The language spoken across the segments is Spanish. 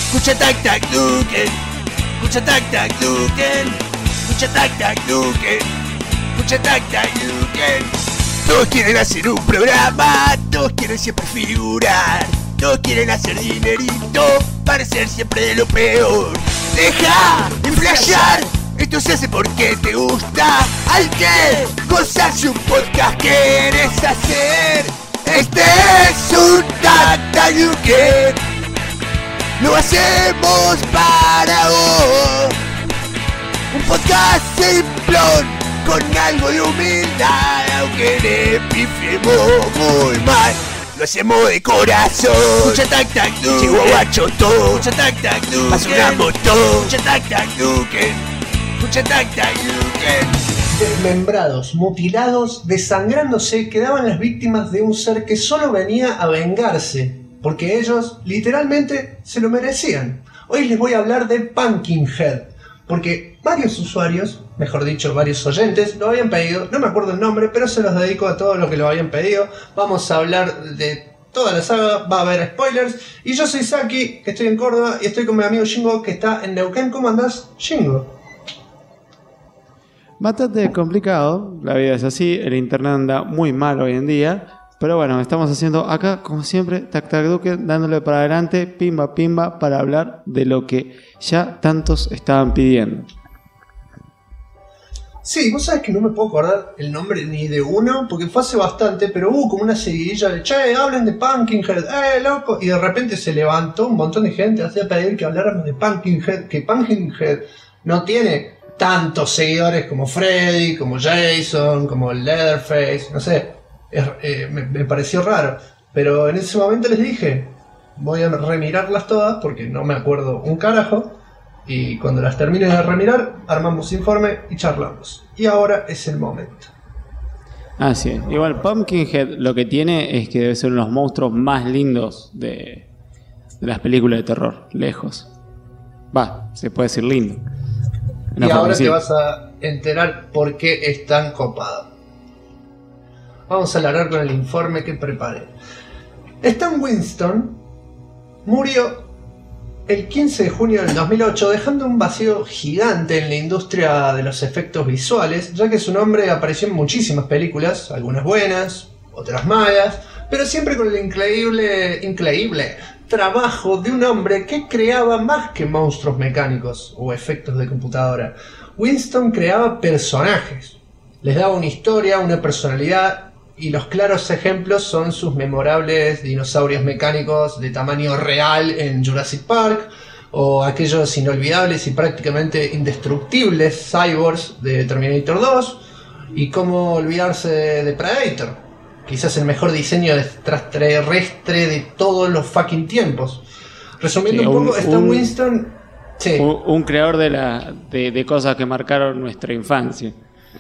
Escucha tac tac Duken. Escucha tac tac Duken. Escucha tac tac Duken. Escucha tac tac Duken. Todos quieren hacer un programa, todos quieren siempre figurar, todos quieren hacer dinerito, parecer siempre lo peor. Deja de flashear, esto se hace porque te gusta. Hay que gozarse un podcast que querés hacer. Este es un tac tac Duken. Lo hacemos para vos. Un podcast simplón con algo de humildad, aunque le pifiemos muy mal. Lo hacemos de corazón. Escucha tac tac Duken. Llegó guacho todo. Escucha tac tac Duken. Pasa una moto. Escucha tac tac Duken. Escucha tac tac Duken. Desmembrados, mutilados, desangrándose, quedaban las víctimas de un ser que solo venía a vengarse, porque ellos literalmente se lo merecían. Hoy les voy a hablar de Pumpkinhead, porque varios usuarios, mejor dicho, varios oyentes, lo habían pedido. No me acuerdo el nombre, pero se los dedico a todos los que lo habían pedido. Vamos a hablar de toda la saga, va a haber spoilers. Y yo soy Saki, que estoy en Córdoba, y estoy con mi amigo Shingo, que está en Neuquén. ¿Cómo andás, Shingo? Bastante complicado, la vida es así, el internet anda muy mal hoy en día. Pero bueno, estamos haciendo acá, como siempre, tac tac Duken, dándole para adelante, pimba pimba, para hablar de lo que ya tantos estaban pidiendo. Sí, vos sabés que no me puedo acordar el nombre ni de uno, porque fue hace bastante, pero hubo como una seguidilla de che, hablen de Pumpkinhead, loco, y de repente se levantó un montón de gente hacía pedir que habláramos de Pumpkinhead, que Pumpkinhead no tiene tantos seguidores como Freddy, como Jason, como Leatherface, no sé, me pareció raro, pero en ese momento les dije, voy a remirarlas todas porque no me acuerdo un carajo. Y cuando las termine de remirar, armamos informe y charlamos. Y ahora es el momento. Así es. Igual Pumpkinhead lo que tiene es que debe ser uno de los monstruos más lindos de las películas de terror, lejos. Va, se puede decir lindo. Y ahora te vas a enterar por qué es tan copado. Vamos a largar con el informe que preparé. Stan Winston murió el 15 de junio del 2008, dejando un vacío gigante en la industria de los efectos visuales, ya que su nombre apareció en muchísimas películas, algunas buenas, otras malas, pero siempre con el increíble trabajo de un hombre que creaba más que monstruos mecánicos o efectos de computadora. Winston creaba personajes, les daba una historia, una personalidad, y los claros ejemplos son sus memorables dinosaurios mecánicos de tamaño real en Jurassic Park, o aquellos inolvidables y prácticamente indestructibles cyborgs de Terminator 2, y cómo olvidarse de Predator, quizás el mejor diseño de extraterrestre de todos los fucking tiempos. Resumiendo sí, un poco, Stan Winston... Sí. Un creador de cosas que marcaron nuestra infancia.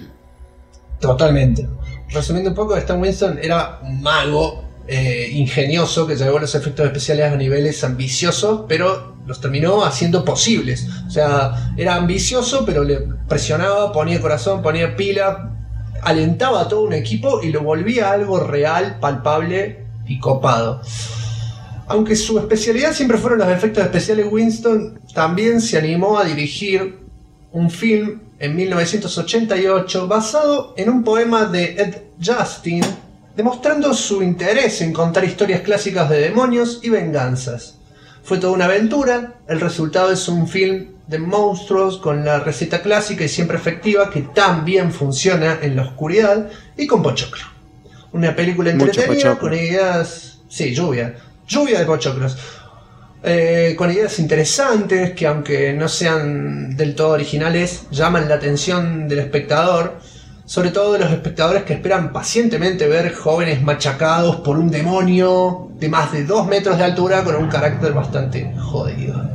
Totalmente. Resumiendo un poco, Stan Winston era un mago ingenioso que llevó los efectos especiales a niveles ambiciosos, pero los terminó haciendo posibles. O sea, era ambicioso, pero le presionaba, ponía corazón, ponía pila, alentaba a todo un equipo y lo volvía algo real, palpable y copado. Aunque su especialidad siempre fueron los efectos especiales, Winston también se animó a dirigir un film en 1988 basado en un poema de Ed Justin, demostrando su interés en contar historias clásicas de demonios y venganzas. Fue toda una aventura, el resultado es un film de monstruos con la receta clásica y siempre efectiva que tan bien funciona en la oscuridad y con pochoclo. Una película entretenida con ideas... Sí, lluvia de pochoclos. Con ideas interesantes que, aunque no sean del todo originales, llaman la atención del espectador, sobre todo de los espectadores que esperan pacientemente ver jóvenes machacados por un demonio de más de 2 metros de altura con un carácter bastante jodido.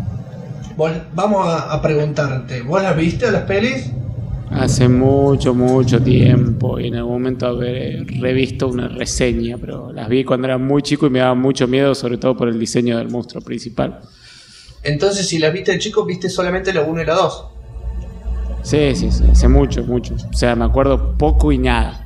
Vamos a preguntarte, ¿vos las viste a las pelis? Hace mucho tiempo, y en algún momento habré revisto una reseña, pero las vi cuando era muy chico y me daba mucho miedo, sobre todo por el diseño del monstruo principal. Entonces, si las viste de chico, viste solamente la 1 y la 2. Sí, hace mucho. O sea, me acuerdo poco y nada.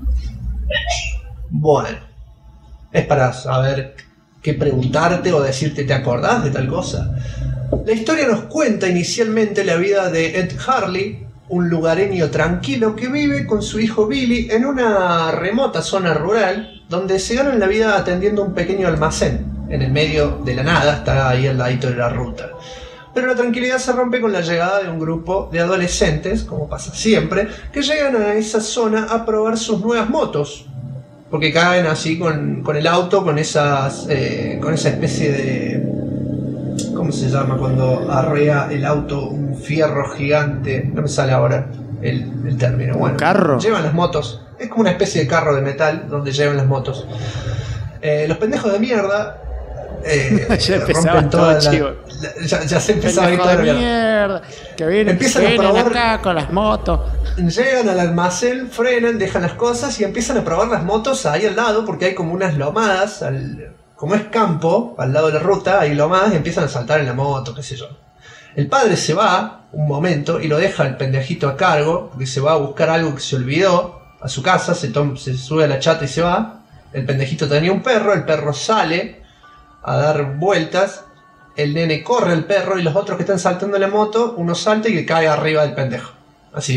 Bueno, es para saber qué preguntarte o decirte, ¿te acordás de tal cosa? La historia nos cuenta inicialmente la vida de Ed Harley, un lugareño tranquilo que vive con su hijo Billy en una remota zona rural donde se ganan la vida atendiendo un pequeño almacén en el medio de la nada, está ahí al ladito de la ruta. Pero la tranquilidad se rompe con la llegada de un grupo de adolescentes, como pasa siempre, que llegan a esa zona a probar sus nuevas motos. Porque caen así con el auto, con esa especie de... ¿Cómo se llama cuando arrea el auto un fierro gigante? No me sale ahora el término. Bueno, ¿carro? Llevan las motos. Es como una especie de carro de metal donde llevan las motos. Los pendejos de mierda ya empezaba todo chivo. Ya se empezaba a ir toda la mierda. Que vienen acá con las motos. Llegan al almacén, frenan, dejan las cosas y empiezan a probar las motos ahí al lado, porque hay como unas lomadas, como es campo, al lado de la ruta, hay lomadas y empiezan a saltar en la moto, qué sé yo. El padre se va un momento y lo deja el pendejito a cargo, porque se va a buscar algo que se olvidó a su casa, se sube a la chata y se va. El pendejito tenía un perro, el perro sale a dar vueltas, el nene corre al perro y los otros que están saltando en la moto, uno salta y cae arriba del pendejo. Así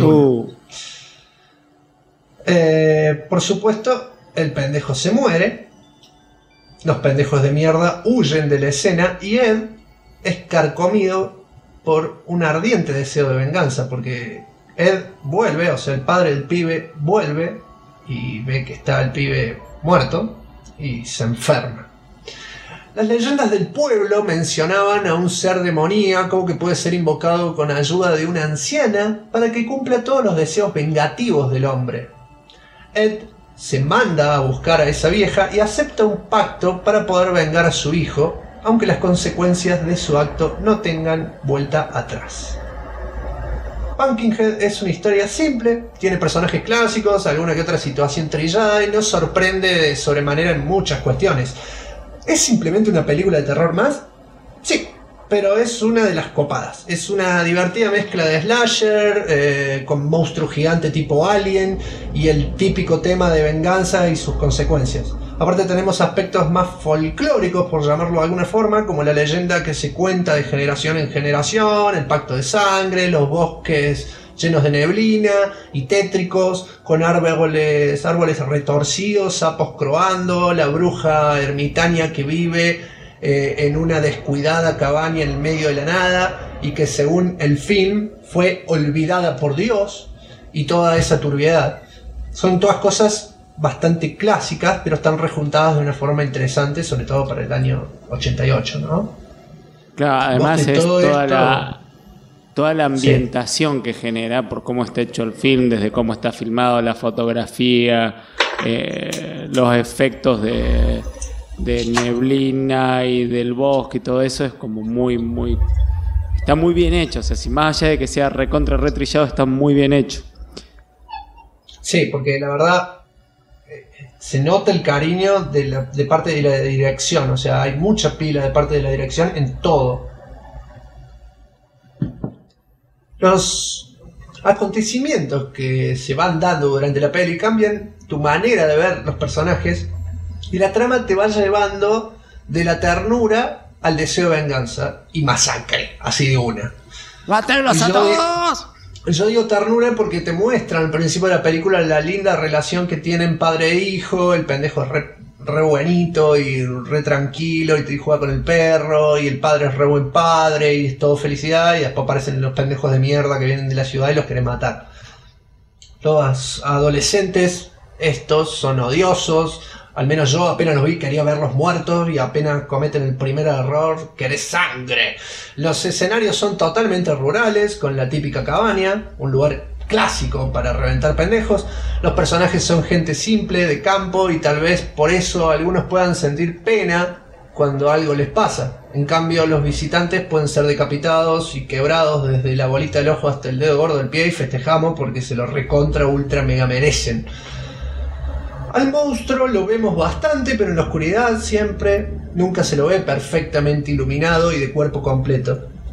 por supuesto, el pendejo se muere, los pendejos de mierda huyen de la escena y Ed es carcomido por un ardiente deseo de venganza, porque Ed vuelve, o sea, el padre del pibe vuelve y ve que está el pibe muerto y se enferma. Las leyendas del pueblo mencionaban a un ser demoníaco que puede ser invocado con ayuda de una anciana para que cumpla todos los deseos vengativos del hombre. Ed se manda a buscar a esa vieja y acepta un pacto para poder vengar a su hijo, aunque las consecuencias de su acto no tengan vuelta atrás. Pumpkinhead es una historia simple, tiene personajes clásicos, alguna que otra situación trillada y nos sorprende de sobremanera en muchas cuestiones. ¿Es simplemente una película de terror más? Sí, pero es una de las copadas. Es una divertida mezcla de slasher, con monstruo gigante tipo Alien y el típico tema de venganza y sus consecuencias. Aparte tenemos aspectos más folclóricos, por llamarlo de alguna forma, como la leyenda que se cuenta de generación en generación, el pacto de sangre, los bosques llenos de neblina y tétricos, con árboles retorcidos, sapos croando, la bruja ermitaña que vive en una descuidada cabaña en el medio de la nada y que según el film fue olvidada por Dios, y toda esa turbiedad. Son todas cosas bastante clásicas, pero están rejuntadas de una forma interesante, sobre todo para el año 88, ¿no? Claro, además es toda la ambientación que genera por cómo está hecho el film, desde cómo está filmado, la fotografía, los efectos de neblina y del bosque y todo eso es como muy está muy bien hecho. O sea, si más allá de que sea recontra retrillado, está muy bien hecho. Sí, porque la verdad se nota el cariño de parte de la dirección. O sea, hay mucha pila de parte de la dirección en todo. Los acontecimientos que se van dando durante la peli cambian tu manera de ver los personajes y la trama te va llevando de la ternura al deseo de venganza y masacre, así de una. ¡Mátenlos a todos! Yo digo ternura porque te muestran al principio de la película la linda relación que tienen padre e hijo, el pendejo es re buenito y re tranquilo y te juega con el perro y el padre es re buen padre y es todo felicidad, y después aparecen los pendejos de mierda que vienen de la ciudad y los quieren matar. Los adolescentes estos son odiosos, al menos yo apenas los vi quería verlos muertos y apenas cometen el primer error querés sangre. Los escenarios son totalmente rurales, con la típica cabaña, un lugar clásico para reventar pendejos. Los personajes son gente simple, de campo, y tal vez por eso algunos puedan sentir pena cuando algo les pasa. En cambio, los visitantes pueden ser decapitados y quebrados desde la bolita del ojo hasta el dedo gordo del pie, y festejamos porque se lo recontra ultra mega merecen. Al monstruo lo vemos bastante, pero en la oscuridad siempre, nunca se lo ve perfectamente iluminado y de cuerpo completo.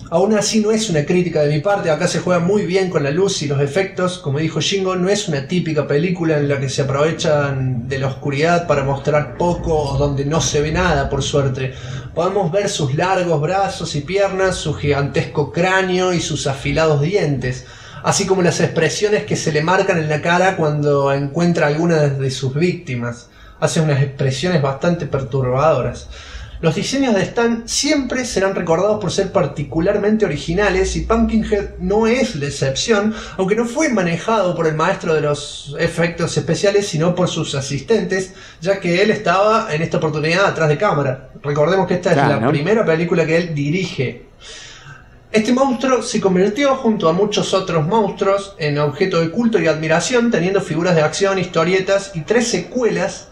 Aún así no es una crítica de mi parte, acá se juega muy bien con la luz y los efectos, como dijo Shingo, no es una típica película en la que se aprovechan de la oscuridad para mostrar poco o donde no se ve nada, por suerte. Podemos ver sus largos brazos y piernas, su gigantesco cráneo y sus afilados dientes, así como las expresiones que se le marcan en la cara cuando encuentra alguna de sus víctimas. Hace unas expresiones bastante perturbadoras. Los diseños de Stan siempre serán recordados por ser particularmente originales y Pumpkinhead no es la excepción, aunque no fue manejado por el maestro de los efectos especiales sino por sus asistentes, ya que él estaba en esta oportunidad atrás de cámara. Recordemos que esta es la primera película que él dirige. Este monstruo se convirtió junto a muchos otros monstruos en objeto de culto y admiración, teniendo figuras de acción, historietas y tres secuelas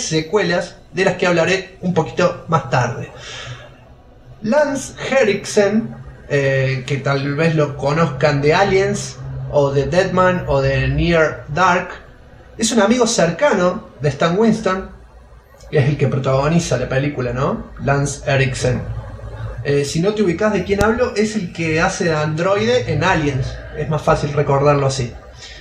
de las que hablaré un poquito más tarde. Lance Henriksen, que tal vez lo conozcan de Aliens o de Deadman o de Near Dark, es un amigo cercano de Stan Winston, que es el que protagoniza la película, ¿no? Lance Henriksen. Si no te ubicas de quién hablo, es el que hace de androide en Aliens, es más fácil recordarlo así.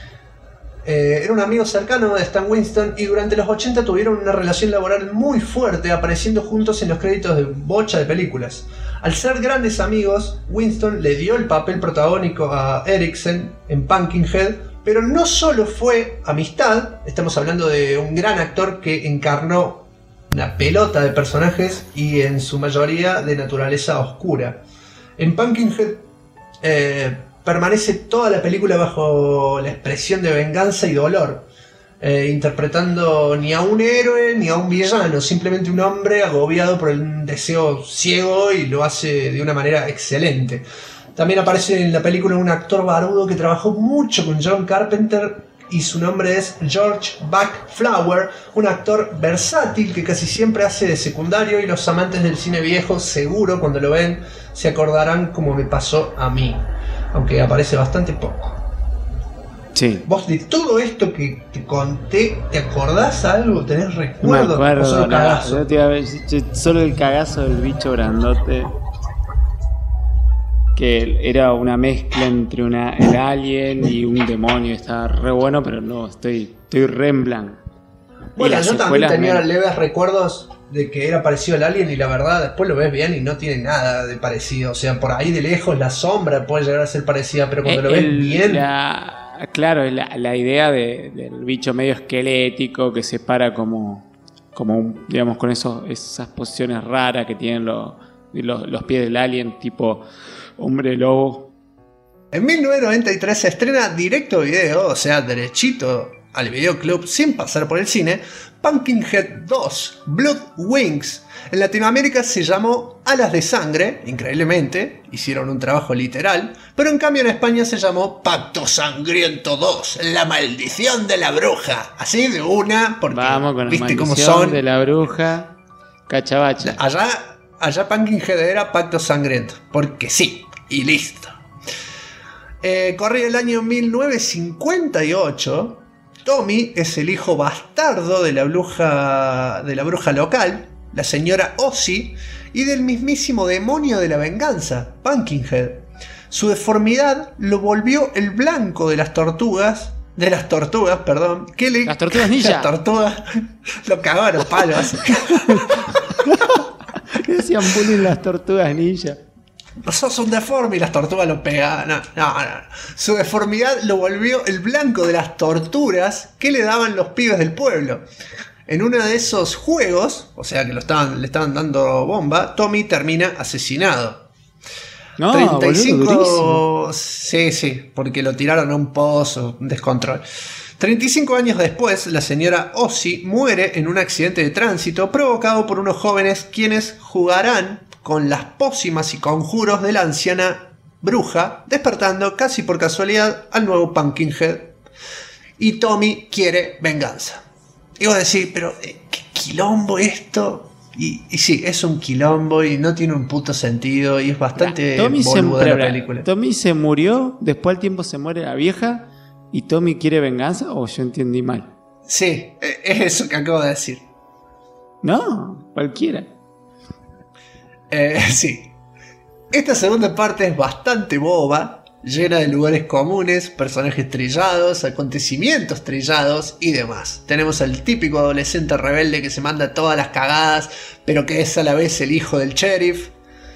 Era un amigo cercano de Stan Winston y durante los 80 tuvieron una relación laboral muy fuerte, apareciendo juntos en los créditos de bocha de películas. Al ser grandes amigos, Winston le dio el papel protagónico a Henriksen en Pumpkinhead, pero no solo fue amistad, estamos hablando de un gran actor que encarnó una pelota de personajes y en su mayoría de naturaleza oscura. En Pumpkinhead permanece toda la película bajo la expresión de venganza y dolor, interpretando ni a un héroe ni a un villano, simplemente un hombre agobiado por el deseo ciego y lo hace de una manera excelente. También aparece en la película un actor barudo que trabajó mucho con John Carpenter y su nombre es George Buck Flower, un actor versátil que casi siempre hace de secundario y los amantes del cine viejo seguro cuando lo ven se acordarán como me pasó a mí. Aunque aparece bastante poco. Sí. Vos de todo esto que te conté, ¿te acordás algo? ¿Tenés recuerdos? No me acuerdo, solo cagazo? Solo el cagazo del bicho grandote. Que era una mezcla entre el alien y un demonio. Estaba re bueno, pero no, estoy re en blanco. Bueno, yo también tenía leves recuerdos de que era parecido al alien y la verdad después lo ves bien y no tiene nada de parecido. O sea, por ahí de lejos la sombra puede llegar a ser parecida, pero cuando lo ves bien... Claro, la idea del bicho medio esquelético que se para como digamos, con esas posiciones raras que tienen los pies del alien, tipo hombre lobo. En 1993 se estrena directo video, o sea, derechito al videoclub sin pasar por el cine, Pumpkinhead 2, Blood Wings. En Latinoamérica se llamó Alas de Sangre, increíblemente, hicieron un trabajo literal, pero en cambio en España se llamó Pacto Sangriento 2, La Maldición de la Bruja. Así de una, porque vamos con viste la cómo maldición son. De la bruja, cachabacha. Allá Pumpkinhead era Pacto Sangriento, porque sí, y listo. Corría el año 1958. Tommy es el hijo bastardo de la bruja local, la señora Ozzy, y del mismísimo demonio de la venganza, Pumpkinhead. Su deformidad lo volvió el blanco de las tortugas, perdón. Las tortugas ninja. Las tortugas lo cagaron palos. ¿Qué decían bullying las tortugas ninja? No sos un deforme y las tortugas lo pegaban. No. Su deformidad lo volvió el blanco de las torturas que le daban los pibes del pueblo. En uno de esos juegos, o sea que le estaban dando bomba, Tommy termina asesinado. No, 35. Boludo, sí, porque lo tiraron a un pozo, un descontrol. 35 años después, la señora Ozzy muere en un accidente de tránsito provocado por unos jóvenes quienes jugarán con las pócimas y conjuros de la anciana bruja, despertando casi por casualidad al nuevo Pumpkinhead. Y Tommy quiere venganza. Y vos decís, pero ¿qué quilombo esto? Y sí, es un quilombo y no tiene un puto sentido y es bastante boluda la película. Tommy se murió, después al tiempo se muere la vieja y Tommy quiere venganza, o yo entendí mal. Sí, es eso que acabo de decir. No, cualquiera. Sí. Esta segunda parte es bastante boba, llena de lugares comunes, personajes trillados, acontecimientos trillados y demás. Tenemos al típico adolescente rebelde que se manda todas las cagadas, pero que es a la vez el hijo del sheriff.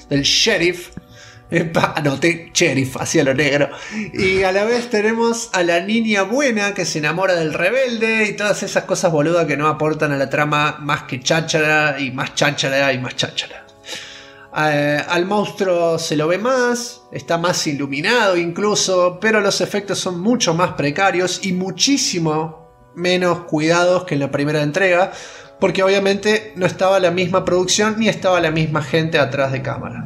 Anoté sheriff, hacia lo negro. Y a la vez tenemos a la niña buena que se enamora del rebelde y todas esas cosas boludas que no aportan a la trama más que cháchara y más cháchara y más cháchara. Al monstruo se lo ve más, está más iluminado incluso, pero los efectos son mucho más precarios y muchísimo menos cuidados que en la primera entrega, porque obviamente no estaba la misma producción ni estaba la misma gente atrás de cámara.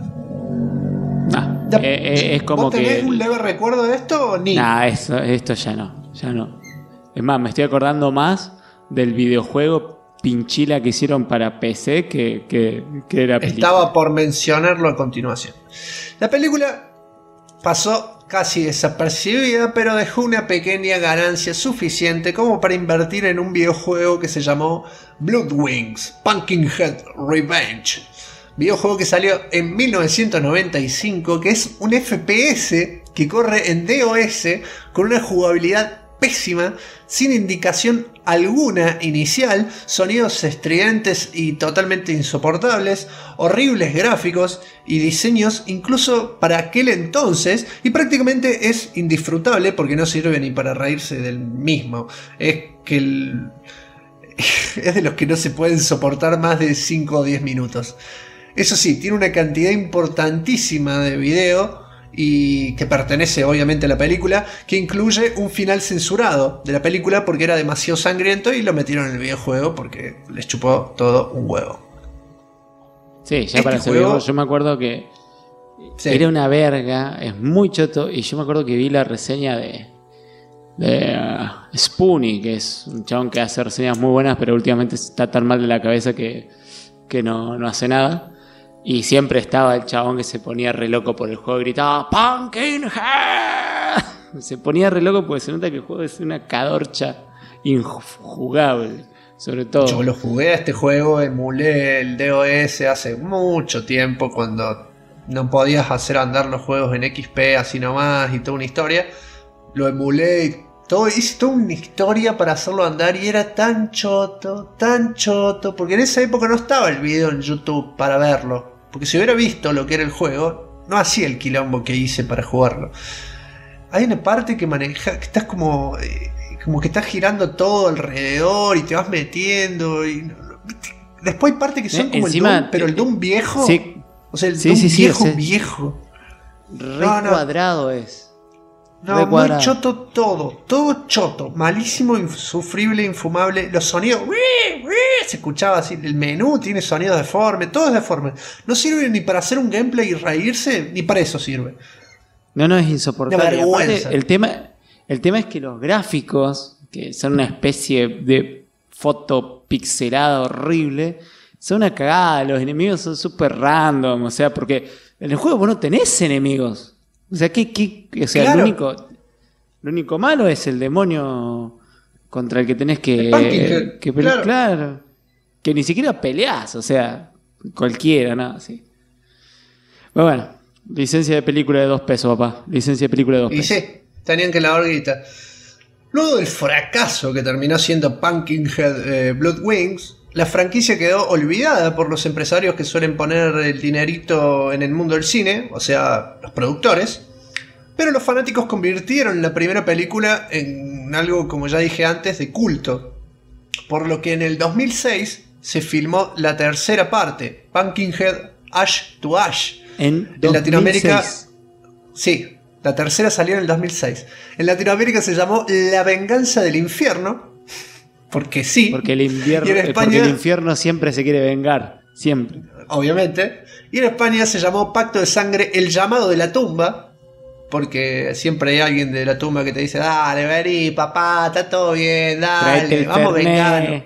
Es como ¿Vos tenés que... un leve recuerdo de esto o ni? Esto ya no. Es más, me estoy acordando más del videojuego pinchila que hicieron para PC que era película. Estaba por mencionarlo a continuación. La película pasó casi desapercibida, pero dejó una pequeña ganancia suficiente como para invertir en un videojuego que se llamó Blood Wings Pumpkinhead Revenge. Videojuego que salió en 1995, que es un FPS que corre en DOS con una jugabilidad pésima, sin indicación alguna inicial, sonidos estridentes y totalmente insoportables, horribles gráficos y diseños incluso para aquel entonces, y prácticamente es indisfrutable porque no sirve ni para reírse del mismo. Es que es de los que no se pueden soportar más de 5 o 10 minutos. Eso sí, tiene una cantidad importantísima de video y que pertenece obviamente a la película, que incluye un final censurado de la película porque era demasiado sangriento y lo metieron en el videojuego porque les chupó todo un huevo. Sí, ya para ese videojuego yo me acuerdo que era una verga, es muy choto, y yo me acuerdo que vi la reseña de Spoonie, que es un chabón que hace reseñas muy buenas, pero últimamente está tan mal de la cabeza que no hace nada. Y siempre estaba el chabón que se ponía re loco por el juego y gritaba ¡Pumpkinhead! Se ponía re loco porque se nota que el juego es una cadorcha injugable, sobre todo. Yo lo jugué a este juego, emulé el DOS hace mucho tiempo cuando no podías hacer andar los juegos en XP así nomás y toda una historia. Lo emulé y hice toda una historia para hacerlo andar y era tan choto, porque en esa época no estaba el video en YouTube para verlo. Porque si hubiera visto lo que era el juego, no hacía el quilombo que hice para jugarlo. Hay una parte que maneja, que estás como que estás girando todo alrededor y te vas metiendo. Después hay partes que son como encima, el Doom, pero el Doom viejo. Sí, o sea, el Doom viejo. Re cuadrado es. No, muy choto todo choto, malísimo, insufrible, infumable. Los sonidos, se escuchaba así, el menú tiene sonidos deformes, todo es deforme. No sirve ni para hacer un gameplay y reírse, ni para eso sirve. No, es insoportable. Aparte, el tema es que los gráficos, que son una especie de foto pixelada horrible, son una cagada. Los enemigos son súper random, o sea, porque en el juego vos no tenés enemigos. O sea, claro. Lo único malo es el demonio contra el que tenés que pelear. Claro. Que ni siquiera peleás, o sea, cualquiera, nada, sí. Pero bueno, licencia de película de 2 pesos, papá. Licencia de película de 2 pesos. Y sí, tenían que lavar guita. Luego del fracaso que terminó siendo Pumpkinhead Blood Wings, la franquicia quedó olvidada por los empresarios que suelen poner el dinerito en el mundo del cine, o sea, los productores. Pero los fanáticos convirtieron la primera película en algo, como ya dije antes, de culto. Por lo que en el 2006 se filmó la tercera parte, Pumpkinhead Ash to Ash. En Latinoamérica. Sí, la tercera salió en el 2006. En Latinoamérica se llamó La Venganza del Infierno. Porque sí. Porque el infierno siempre se quiere vengar. Siempre. Obviamente. Y en España se llamó Pacto de Sangre El Llamado de la Tumba. Porque siempre hay alguien de la tumba que te dice: dale, vení, papá, está todo bien, dale, vamos a vengarnos.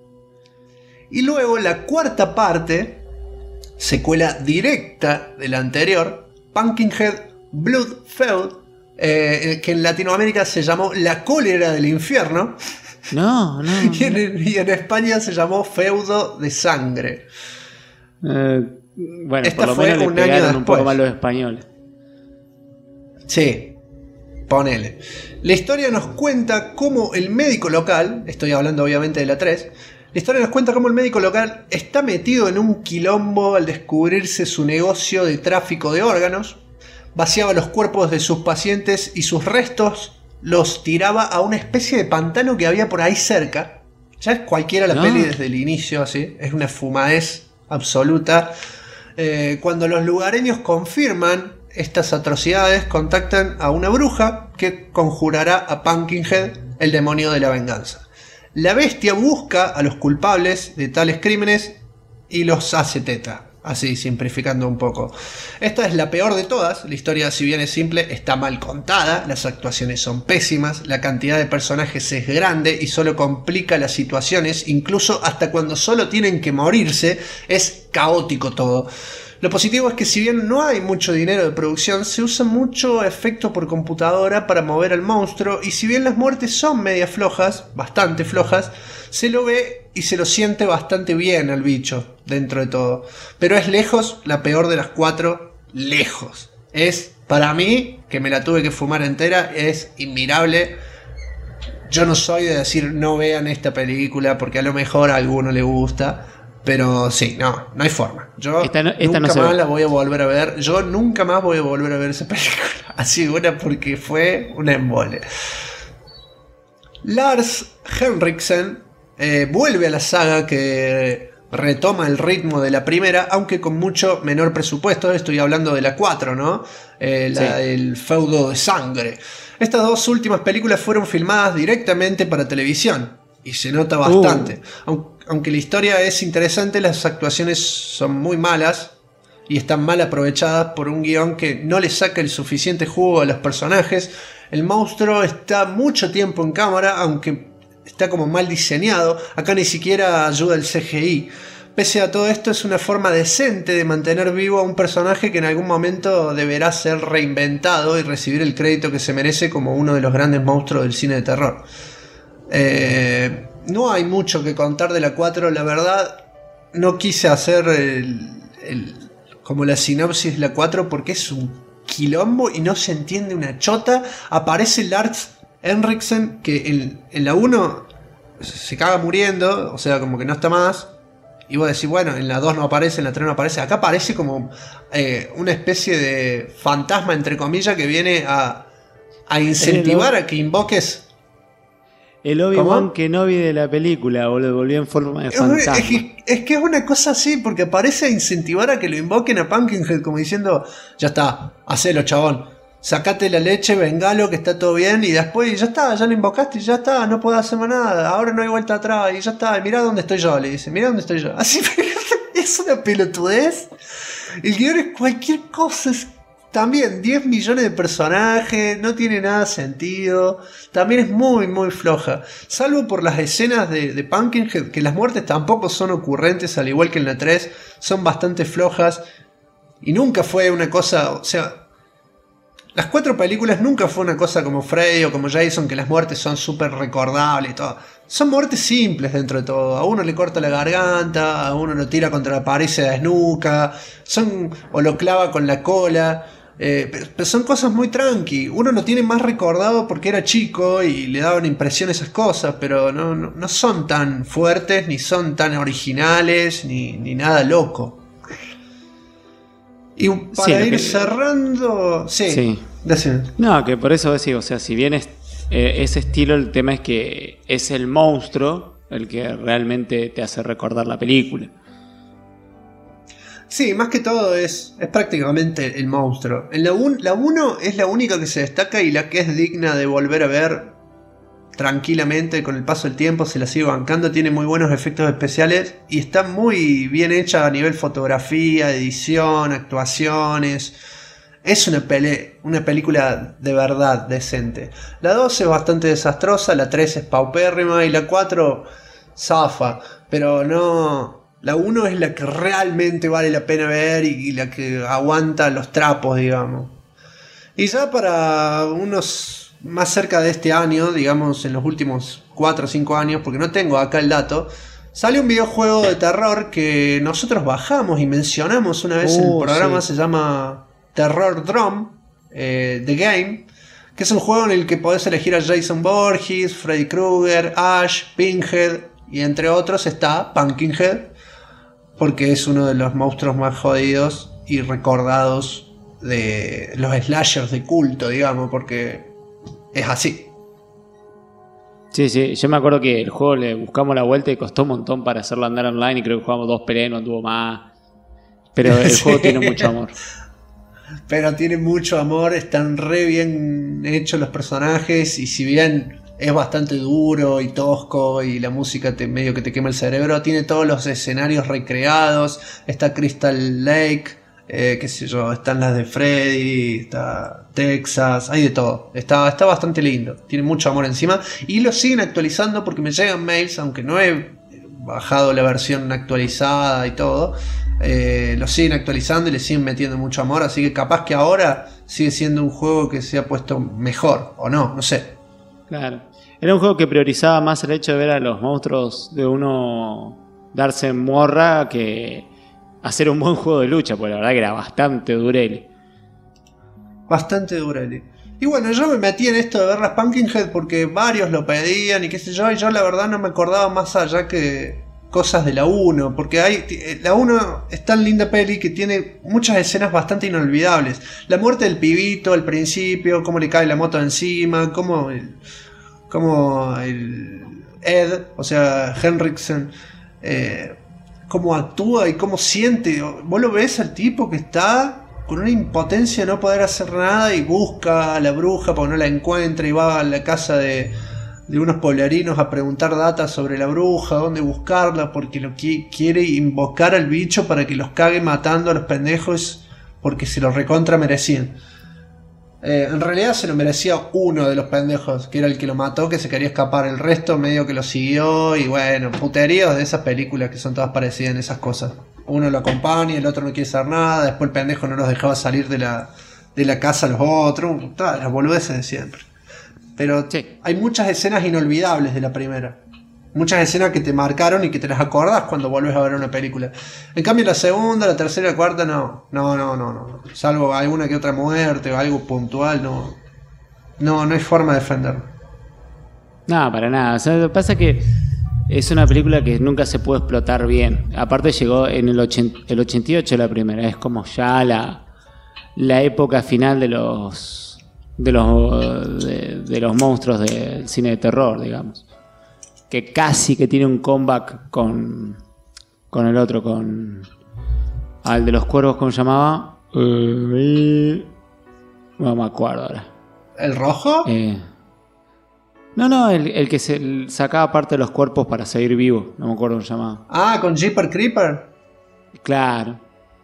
Y luego la cuarta parte, secuela directa de la anterior, Pumpkinhead Bloodfeud, que en Latinoamérica se llamó La Cólera del Infierno. No. Y en España se llamó Feudo de Sangre. Bueno, Esta por lo fue menos le un año pegaron un poco después. más los españoles. Sí, ponele. La historia nos cuenta cómo el médico local, estoy hablando obviamente de la 3, la historia nos cuenta cómo el médico local está metido en un quilombo al descubrirse su negocio de tráfico de órganos, vaciaba los cuerpos de sus pacientes y sus restos los tiraba a una especie de pantano que había por ahí cerca. Ya es cualquiera la No. peli desde el inicio, así, es una fumadez absoluta. Cuando los lugareños confirman estas atrocidades, contactan a una bruja que conjurará a Pumpkinhead, el demonio de la venganza. La bestia busca a los culpables de tales crímenes y los hace teta. Así, simplificando un poco. Esta es la peor de todas. La historia, si bien es simple, está mal contada. Las actuaciones son pésimas. La cantidad de personajes es grande y solo complica las situaciones. Incluso hasta cuando solo tienen que morirse, es caótico todo. Lo positivo es que si bien no hay mucho dinero de producción, se usa mucho efecto por computadora para mover al monstruo, y si bien las muertes son media flojas, bastante flojas, se lo ve y se lo siente bastante bien al bicho, dentro de todo. Pero es lejos la peor de las 4, lejos. Es, para mí, que me la tuve que fumar entera, es inmirable. Yo no soy de decir no vean esta película, porque a lo mejor a alguno le gusta. Pero sí, no hay forma. Yo Esta no nunca se más ve. la voy a volver a ver. Yo nunca más voy a volver a ver esa película. Así una, porque fue una embole. Lars Henriksen vuelve a la saga que retoma el ritmo de la primera, aunque con mucho menor presupuesto. Estoy hablando de la 4, ¿no? El feudo de sangre. Estas dos últimas películas fueron filmadas directamente para televisión. Y se nota bastante. Aunque la historia es interesante, las actuaciones son muy malas y están mal aprovechadas por un guión que no le saca el suficiente jugo a los personajes. El monstruo está mucho tiempo en cámara, aunque está como mal diseñado. Acá ni siquiera ayuda el CGI. Pese a todo esto, es una forma decente de mantener vivo a un personaje que en algún momento deberá ser reinventado y recibir el crédito que se merece como uno de los grandes monstruos del cine de terror. No hay mucho que contar de la 4, la verdad. No quise hacer como la sinopsis de la 4 porque es un quilombo y no se entiende una chota. Aparece Lars Henriksen, que en la 1 se caga muriendo, o sea, como que no está más. Y vos decís, bueno, en la 2 no aparece, en la 3 no aparece. Acá aparece como una especie de fantasma, entre comillas, que viene a incentivar a que invoques. El Obi-Wan ¿Cómo? Kenobi de la película, o lo volvió en forma de fantasma. Es que es una cosa así, porque aparece a incentivar a que lo invoquen a Pumpkinhead, como diciendo, ya está, hacelo, chabón. Sacate la leche, vengalo, que está todo bien, y después ya está, ya lo invocaste, y ya está, no puedo hacer más nada, ahora no hay vuelta atrás, y ya está, mirá dónde estoy yo, le dice, mirá dónde estoy yo. Así, es una pelotudez. El guión es cualquier cosa, es también 10 millones de personajes, no tiene nada sentido, también es muy muy floja, salvo por las escenas de Pumpkinhead, que las muertes tampoco son ocurrentes, al igual que en la 3, son bastante flojas, y nunca fue una cosa, o sea, las 4 películas nunca fue una cosa como Freddy o como Jason, que las muertes son súper recordables y todo. Son muertes simples dentro de todo. A uno le corta la garganta, a uno lo tira contra la pared y se desnuca, o lo clava con la cola. Pero son cosas muy tranqui. Uno lo tiene más recordado porque era chico y le daban impresión esas cosas, pero no son tan fuertes, ni son tan originales, ni nada loco. Y para ir cerrando... Sí. Decime. No, que por eso decís, o sea, si bien es ese estilo, el tema es que es el monstruo el que realmente te hace recordar la película. Sí, más que todo es prácticamente el monstruo. En la 1 es la única que se destaca y la que es digna de volver a ver tranquilamente con el paso del tiempo, se la sigue bancando, tiene muy buenos efectos especiales y está muy bien hecha a nivel fotografía, edición, actuaciones. Es una película de verdad decente. La 2 es bastante desastrosa, la 3 es paupérrima y la 4 zafa, pero no... La 1 es la que realmente vale la pena ver y la que aguanta los trapos, digamos. Y ya para unos más cerca de este año, digamos en los últimos 4 o 5 años, porque no tengo acá el dato, Salió un videojuego de terror que nosotros bajamos y mencionamos una vez en el programa, sí. se llama Terror Drum, The Game, que es un juego en el que podés elegir a Jason Voorhees, Freddy Krueger, Ash, Pinhead y entre otros está Pumpkinhead, porque es uno de los monstruos más jodidos y recordados de los slashers de culto, digamos, porque es así. Sí, sí, yo me acuerdo que el juego le buscamos la vuelta y costó un montón para hacerlo andar online y creo que jugamos 2 peleas, no tuvo más. Pero el juego tiene mucho amor. Pero tiene mucho amor, están re bien hechos los personajes y si bien es bastante duro y tosco y la música medio que te quema el cerebro, tiene todos los escenarios recreados, está Crystal Lake, qué sé yo, están las de Freddy, está Texas, hay de todo, está bastante lindo, tiene mucho amor encima y lo siguen actualizando porque me llegan mails, aunque no he bajado la versión actualizada y todo, lo siguen actualizando y le siguen metiendo mucho amor, así que capaz que ahora sigue siendo un juego que se ha puesto mejor, o no sé. Claro. Era un juego que priorizaba más el hecho de ver a los monstruos de uno darse morra que hacer un buen juego de lucha, porque la verdad que era bastante durele. Bastante durele. Y bueno, yo me metí en esto de ver las Pumpkinhead porque varios lo pedían y qué sé yo, y yo la verdad no me acordaba más allá que cosas de la 1, porque la 1 es tan linda peli que tiene muchas escenas bastante inolvidables. La muerte del pibito al principio, cómo le cae la moto encima, cómo el Ed, o sea, Henriksen, cómo actúa y cómo siente. Vos lo ves al tipo que está con una impotencia de no poder hacer nada y busca a la bruja porque no la encuentra y va a la casa de unos poblerinos a preguntar datas sobre la bruja, dónde buscarla, porque lo quiere invocar al bicho para que los cague matando a los pendejos porque se los recontra merecían. En realidad se lo merecía uno de los pendejos, que era el que lo mató, que se quería escapar. El resto medio que lo siguió y bueno, puteríos de esas películas que son todas parecidas en esas cosas. Uno lo acompaña, el otro no quiere hacer nada, después el pendejo no los dejaba salir de la casa a los otros, todas las boludeces de siempre. Pero sí, hay muchas escenas inolvidables de la primera. Muchas escenas que te marcaron y que te las acordás cuando volvés a ver una película. En cambio la segunda, la tercera y la cuarta no. Salvo alguna que otra muerte o algo puntual, no hay forma de defenderlo. No, para nada. O sea, lo que pasa es que es una película que nunca se pudo explotar bien. Aparte llegó en el 88 la primera. Es como ya la época final de los monstruos del cine de terror, digamos. Que casi que tiene un comeback con el otro, al de los cuervos, ¿cómo se llamaba? No me acuerdo ahora. ¿El rojo? No, el que se sacaba parte de los cuerpos para seguir vivo, no me acuerdo cómo se llamaba. Ah, con Jeepers Creeper. Claro.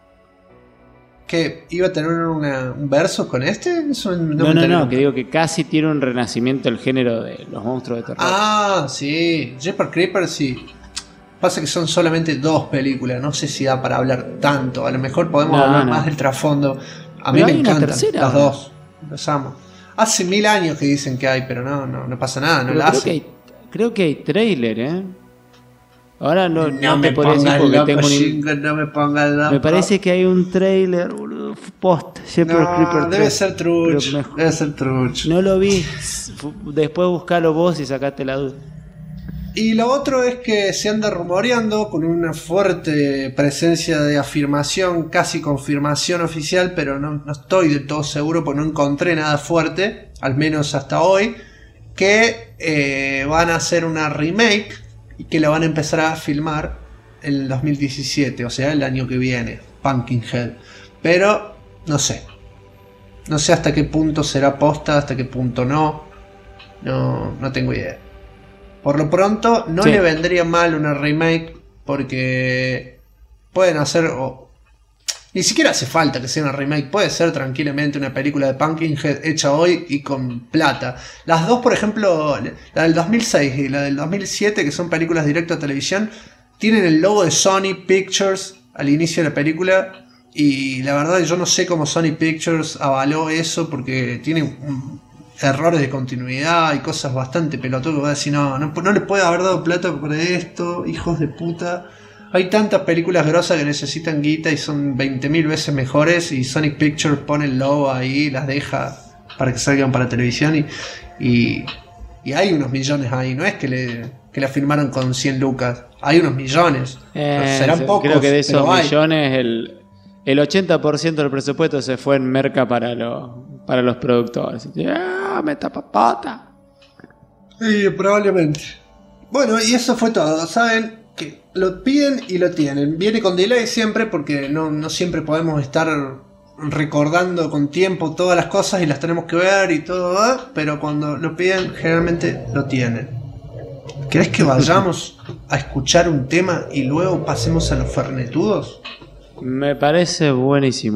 ¿Que iba a tener un verso con este? Eso no, que digo que casi tiene un renacimiento el género de los monstruos de terror. Ah, sí, Jeepers Creeper sí. Pasa que son solamente 2 películas, no sé si da para hablar tanto. A lo mejor podemos hablar más del trasfondo. A mí me encantan las 2. Los amo. Hace 1000 años que dicen que hay, pero no pasa nada, no la hacen. Creo que hay trailer, Ahora no me te podría decir porque loco, tengo no me pongas loco. Me parece que hay un trailer, boludo, post Jeepers Creeper 3. Debe ser truch. No lo vi. Después buscalo vos y sacate la duda. Y lo otro es que se anda rumoreando con una fuerte presencia de afirmación, casi confirmación oficial, pero no estoy del todo seguro porque no encontré nada fuerte, al menos hasta hoy, que van a hacer una remake y que la van a empezar a filmar en el 2017, o sea, el año que viene, Pumpkinhead. Pero no sé hasta qué punto será posta, hasta qué punto no tengo idea. Por lo pronto no le vendría mal una remake porque pueden hacer, ni siquiera hace falta que sea una remake, puede ser tranquilamente una película de Pumpkinhead hecha hoy y con plata. Las dos, por ejemplo, la del 2006 y la del 2007, que son películas directo a televisión, tienen el logo de Sony Pictures al inicio de la película y la verdad yo no sé cómo Sony Pictures avaló eso porque tiene errores de continuidad y cosas bastante pelotudas que voy a decir, no le puede haber dado plata por esto, hijos de puta. Hay tantas películas grosas que necesitan guita y son 20.000 veces mejores, y Sonic Pictures pone el logo ahí, las deja para que salgan para televisión, y hay unos millones ahí, no es que la firmaron con 100 lucas, hay unos millones. Serán pocos, creo que de esos pero millones el 80% del presupuesto se fue en merca para los productores. ¡Me tapa pata! Sí, probablemente. Bueno, y eso fue todo. Saben que lo piden y lo tienen. Viene con delay siempre porque no siempre podemos estar recordando con tiempo todas las cosas y las tenemos que ver y todo, pero cuando lo piden generalmente lo tienen. ¿Querés que vayamos a escuchar un tema y luego pasemos a los fernetudos? Me parece buenísimo.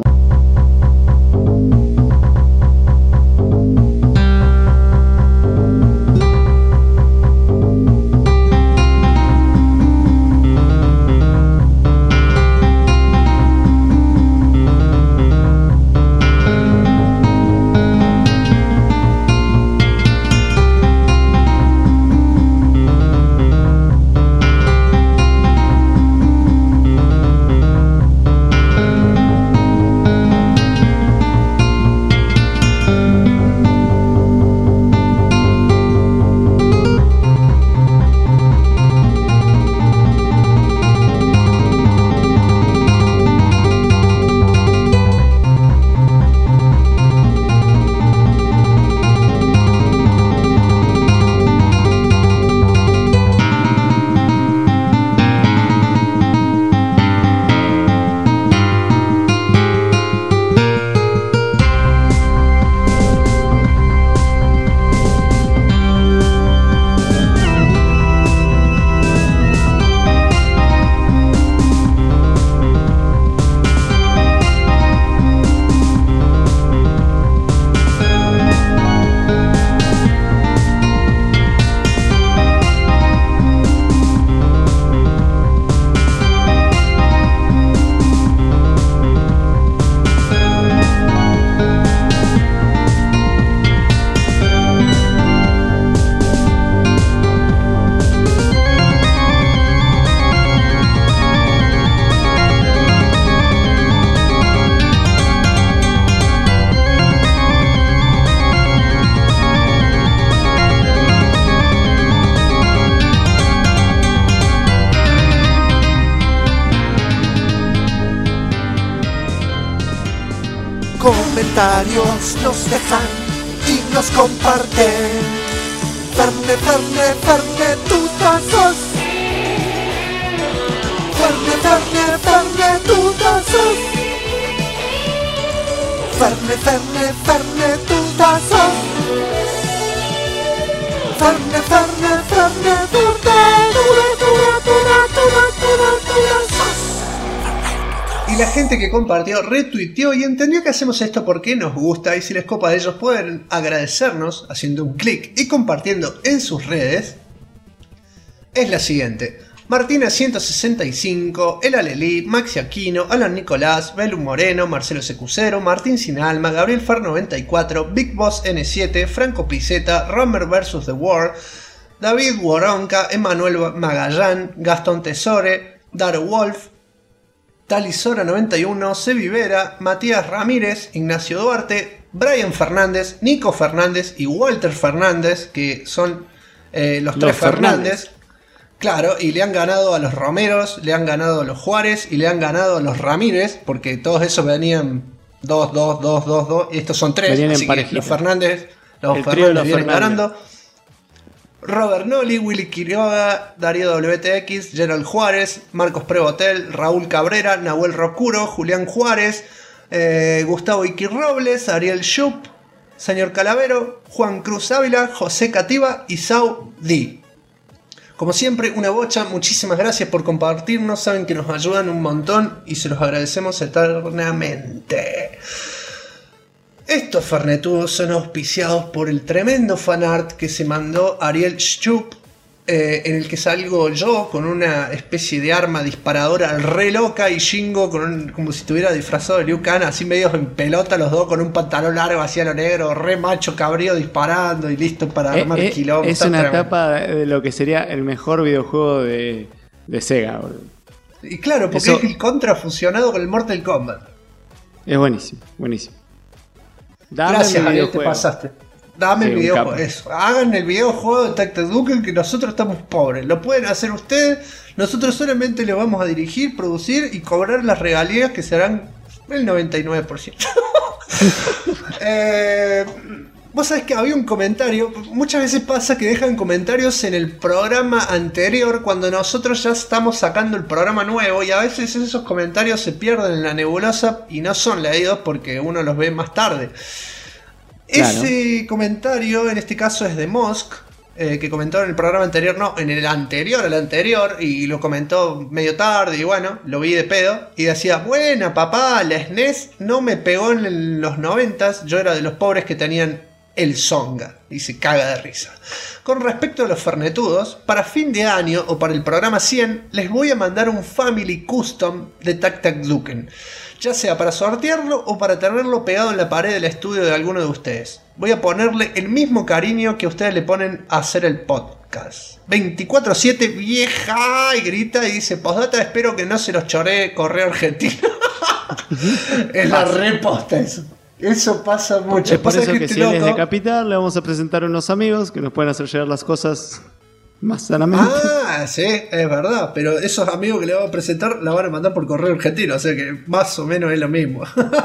Comentarios nos dejan y nos comparten. Fernetutazos. Fernetutazos. Fernetutazos. Y la gente que compartió, retuiteó y entendió que hacemos esto porque nos gusta, y si les copa de ellos pueden agradecernos haciendo un clic y compartiendo en sus redes, es la siguiente: Martina 165, El Alelí, Maxi Aquino, Alan Nicolás, Belu Moreno, Marcelo Secucero, Martín Sin Alma, Gabriel Fer 94, Big Boss N7, Franco Pizeta, Romer vs. The World, David Woronca, Emanuel Magallán, Gastón Tesore, Daro Wolf, Talisora 91, Sebi Vera, Matías Ramírez, Ignacio Duarte, Brian Fernández, Nico Fernández y Walter Fernández, que son los tres Fernández. Claro, y le han ganado a los Romeros, le han ganado a los Juárez y le han ganado a los Ramírez, porque todos esos venían 2, y estos son 3, venían así que los Fernández vienen ganando. Robert Noli, Willy Quiroga, Darío WTX, Gerald Juárez, Marcos Prebotel, Raúl Cabrera, Nahuel Rocuro, Julián Juárez, Gustavo Iqui Robles, Ariel Schupp, Señor Calavero, Juan Cruz Ávila, José Cativa y Sau Di. Como siempre, una bocha, muchísimas gracias por compartirnos, saben que nos ayudan un montón y se los agradecemos eternamente. Estos fernetudos son auspiciados por el tremendo fanart que se mandó Ariel Schupp en el que salgo yo con una especie de arma disparadora re loca y Shingo como si estuviera disfrazado de Liu Kang, así medio en pelota los dos con un pantalón largo hacia lo negro, re macho cabrío disparando y listo para armar quilombo. Es una etapa de lo que sería el mejor videojuego de Sega, boludo. Y claro, porque es el Contra fusionado con el Mortal Kombat. Es buenísimo, buenísimo. Gracias, Ariel, te pasaste. Dame el videojuego, eso. Hagan el videojuego de Tac Tac Duken, que nosotros estamos pobres. Lo pueden hacer ustedes. Nosotros solamente lo vamos a dirigir, producir y cobrar las regalías, que serán el 99%. Vos sabés que había un comentario. Muchas veces pasa que dejan comentarios en el programa anterior cuando nosotros ya estamos sacando el programa nuevo, y a veces esos comentarios se pierden en la nebulosa y no son leídos porque uno los ve más tarde. Claro. Ese comentario en este caso es de Mosk, que comentó en el programa anterior, no, en el anterior al anterior, y lo comentó medio tarde y bueno, lo vi de pedo, y decía: buena papá, la SNES no me pegó en los 90s, yo era de los pobres que tenían el Zonga, y se caga de risa. Con respecto a los fernetudos, para fin de año o para el programa 100 les voy a mandar un Family Custom de Tac Tac Duken, ya sea para sortearlo o para tenerlo pegado en la pared del estudio de alguno de ustedes. Voy a ponerle el mismo cariño que ustedes le ponen a hacer el podcast. 24/7 vieja, y grita y dice: postdata, espero que no se los choree Correo Argentino. Es la reposta eso. Eso pasa mucho. Es por eso que si él es de Capital, le vamos a presentar a unos amigos que nos pueden hacer llegar las cosas más sanamente. Ah, sí, es verdad. Pero esos amigos que le vamos a presentar la van a mandar por correo argentino. O sea que más o menos es lo mismo.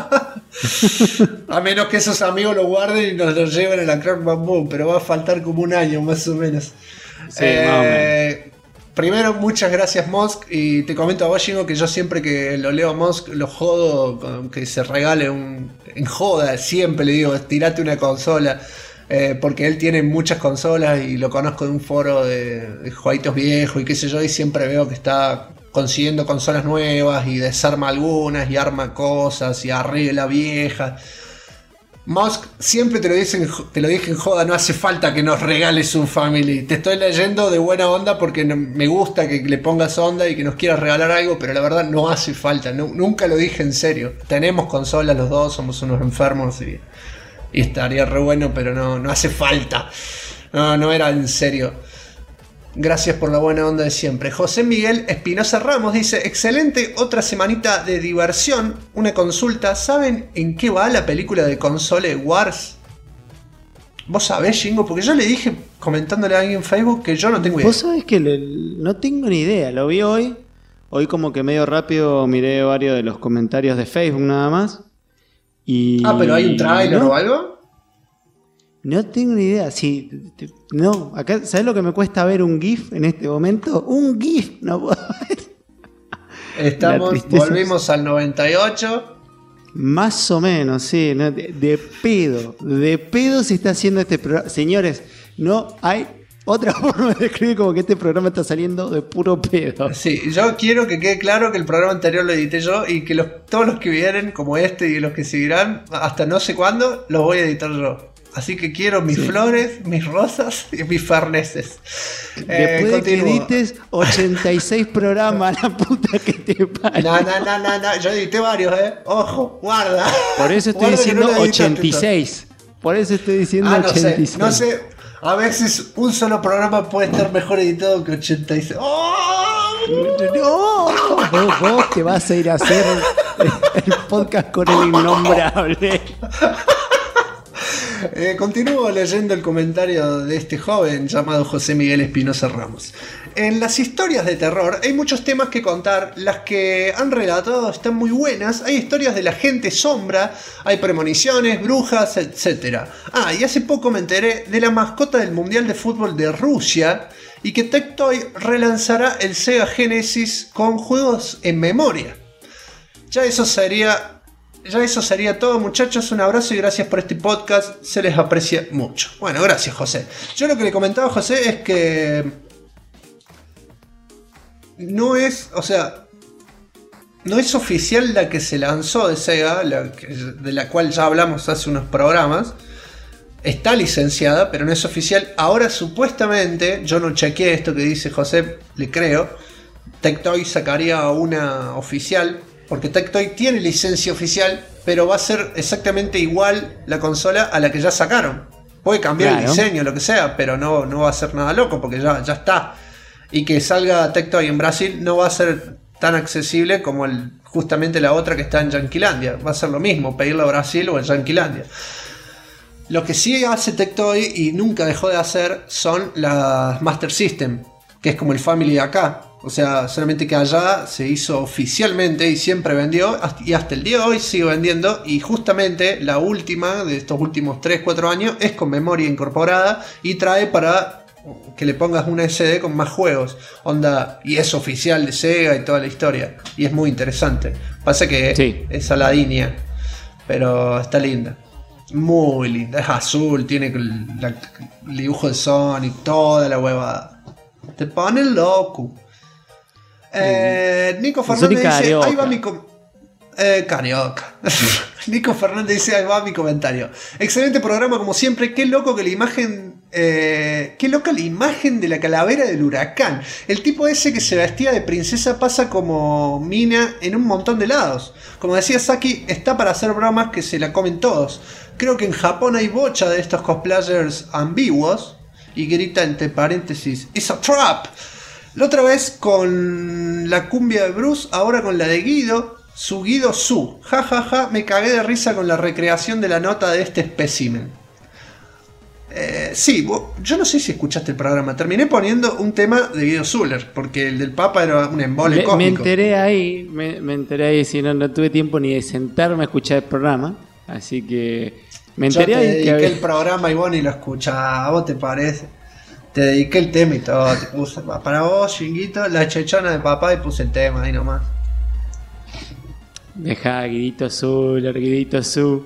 A menos que esos amigos lo guarden y nos lo lleven a la Crack Bamboo. Pero va a faltar como un año más o menos. Sí, más o menos. Primero, muchas gracias, Mosk. Y te comento a vos, Shingo, que yo siempre que lo leo a Mosk lo jodo con que se regale en joda. Siempre le digo: tirate una consola. Porque él tiene muchas consolas y lo conozco de un foro de jueguitos viejos y qué sé yo, y siempre veo que está consiguiendo consolas nuevas y desarma algunas y arma cosas y arregla viejas. Musk, siempre te lo dije en joda: no hace falta que nos regales un Family. Te estoy leyendo de buena onda porque me gusta que le pongas onda y que nos quieras regalar algo, pero la verdad no hace falta. Nunca lo dije en serio. Tenemos consolas los dos, somos unos enfermos y estaría re bueno, pero no hace falta. No era en serio. Gracias por la buena onda de siempre. José Miguel Espinosa Ramos dice: excelente, otra semanita de diversión. Una consulta: ¿saben en qué va la película de Console Wars? ¿Vos sabés, Shingo? Porque yo le dije, comentándole a alguien en Facebook, que yo no tengo idea. Vos sabés que no tengo ni idea. Lo vi hoy. Hoy como que medio rápido miré varios de los comentarios de Facebook nada más. Pero hay un tráiler o algo. No tengo ni idea. Sí, no, acá, ¿sabes lo que me cuesta ver un GIF en este momento? Un GIF, no puedo ver. Volvimos al 98. Más o menos, sí. No, de pedo se está haciendo este programa. Señores, no hay otra forma de describir como que este programa está saliendo de puro pedo. Sí, yo quiero que quede claro que el programa anterior lo edité yo y que todos los que vienen, como este y los que seguirán, hasta no sé cuándo, los voy a editar yo. Así que quiero mis flores, mis rosas y mis farneses. Después de que edites 86 programas, la puta que te parió. No, yo edité varios, Ojo, guarda. Por eso estoy diciendo 86. Por eso estoy diciendo 86. No sé, a veces un solo programa puede estar mejor editado que 86. ¡Oh! No, vos te vas a ir a hacer el podcast con el innombrable. Continúo leyendo el comentario de este joven llamado José Miguel Espinosa Ramos. En las historias de terror hay muchos temas que contar. Las que han relatado están muy buenas. Hay historias de la gente sombra, hay premoniciones, brujas, etc. Y hace poco me enteré de la mascota del Mundial de Fútbol de Rusia y que Tectoy relanzará el Sega Genesis con juegos en memoria. Ya eso sería todo, muchachos. Un abrazo y gracias por este podcast. Se les aprecia mucho. Bueno, gracias, José. Yo lo que le comentaba a José es que no es oficial la que se lanzó de Sega, de la cual ya hablamos hace unos programas. está licenciada, pero no es oficial. Ahora supuestamente, yo no chequeé esto que dice José, le creo, Tectoy sacaría una oficial, porque Tectoy tiene licencia oficial, pero va a ser exactamente igual la consola a la que ya sacaron. Puede cambiar el diseño, lo que sea, pero no va a ser nada loco, porque ya está. Y que salga Tectoy en Brasil no va a ser tan accesible como justamente la otra que está en Yanquilandia. Va a ser lo mismo, pedirlo a Brasil o en Yanquilandia. Lo que sí hace Tectoy y nunca dejó de hacer son las Master System, que es como el Family de acá. O sea, solamente que allá se hizo oficialmente y siempre vendió, y hasta el día de hoy sigue vendiendo. Y justamente la última de estos últimos 3-4 años es con memoria incorporada y trae para que le pongas una SD con más juegos. Y es oficial de Sega y toda la historia. Y es muy interesante. Pasa que es saladinia, pero está linda. Muy linda, es azul, tiene el dibujo de Sonic, toda la huevada. Te pone loco. Nico Fernández dice, ahí va mi carioca. Nico Fernández dice, ahí va mi comentario. Excelente programa como siempre. Qué loco que la imagen. Qué loca la imagen de la calavera del huracán. El tipo ese que se vestía de princesa pasa como mina en un montón de lados. Como decía Saki, está para hacer bromas que se la comen todos. Creo que en Japón hay bocha de estos cosplayers ambiguos. Y grita entre paréntesis, "It's a trap". La otra vez con la cumbia de Bruce, ahora con la de Guido, su Guido Su. Ja, ja, ja, me cagué de risa con la recreación de la nota de este espécimen. Sí, yo no sé si escuchaste el programa. Terminé poniendo un tema de Guido Zuller, porque el del Papa era un embole cósmico. Me enteré ahí, si no tuve tiempo ni de sentarme a escuchar el programa. Así que me enteré ahí. Yo te dediqué el programa y vos ni lo escuchás. ¿A vos te parece? Te dediqué el tema y todo. Te puse para vos, Chinguito, la chechona de papá y puse el tema ahí nomás. Deja Guidito Azul, Guidito Azul.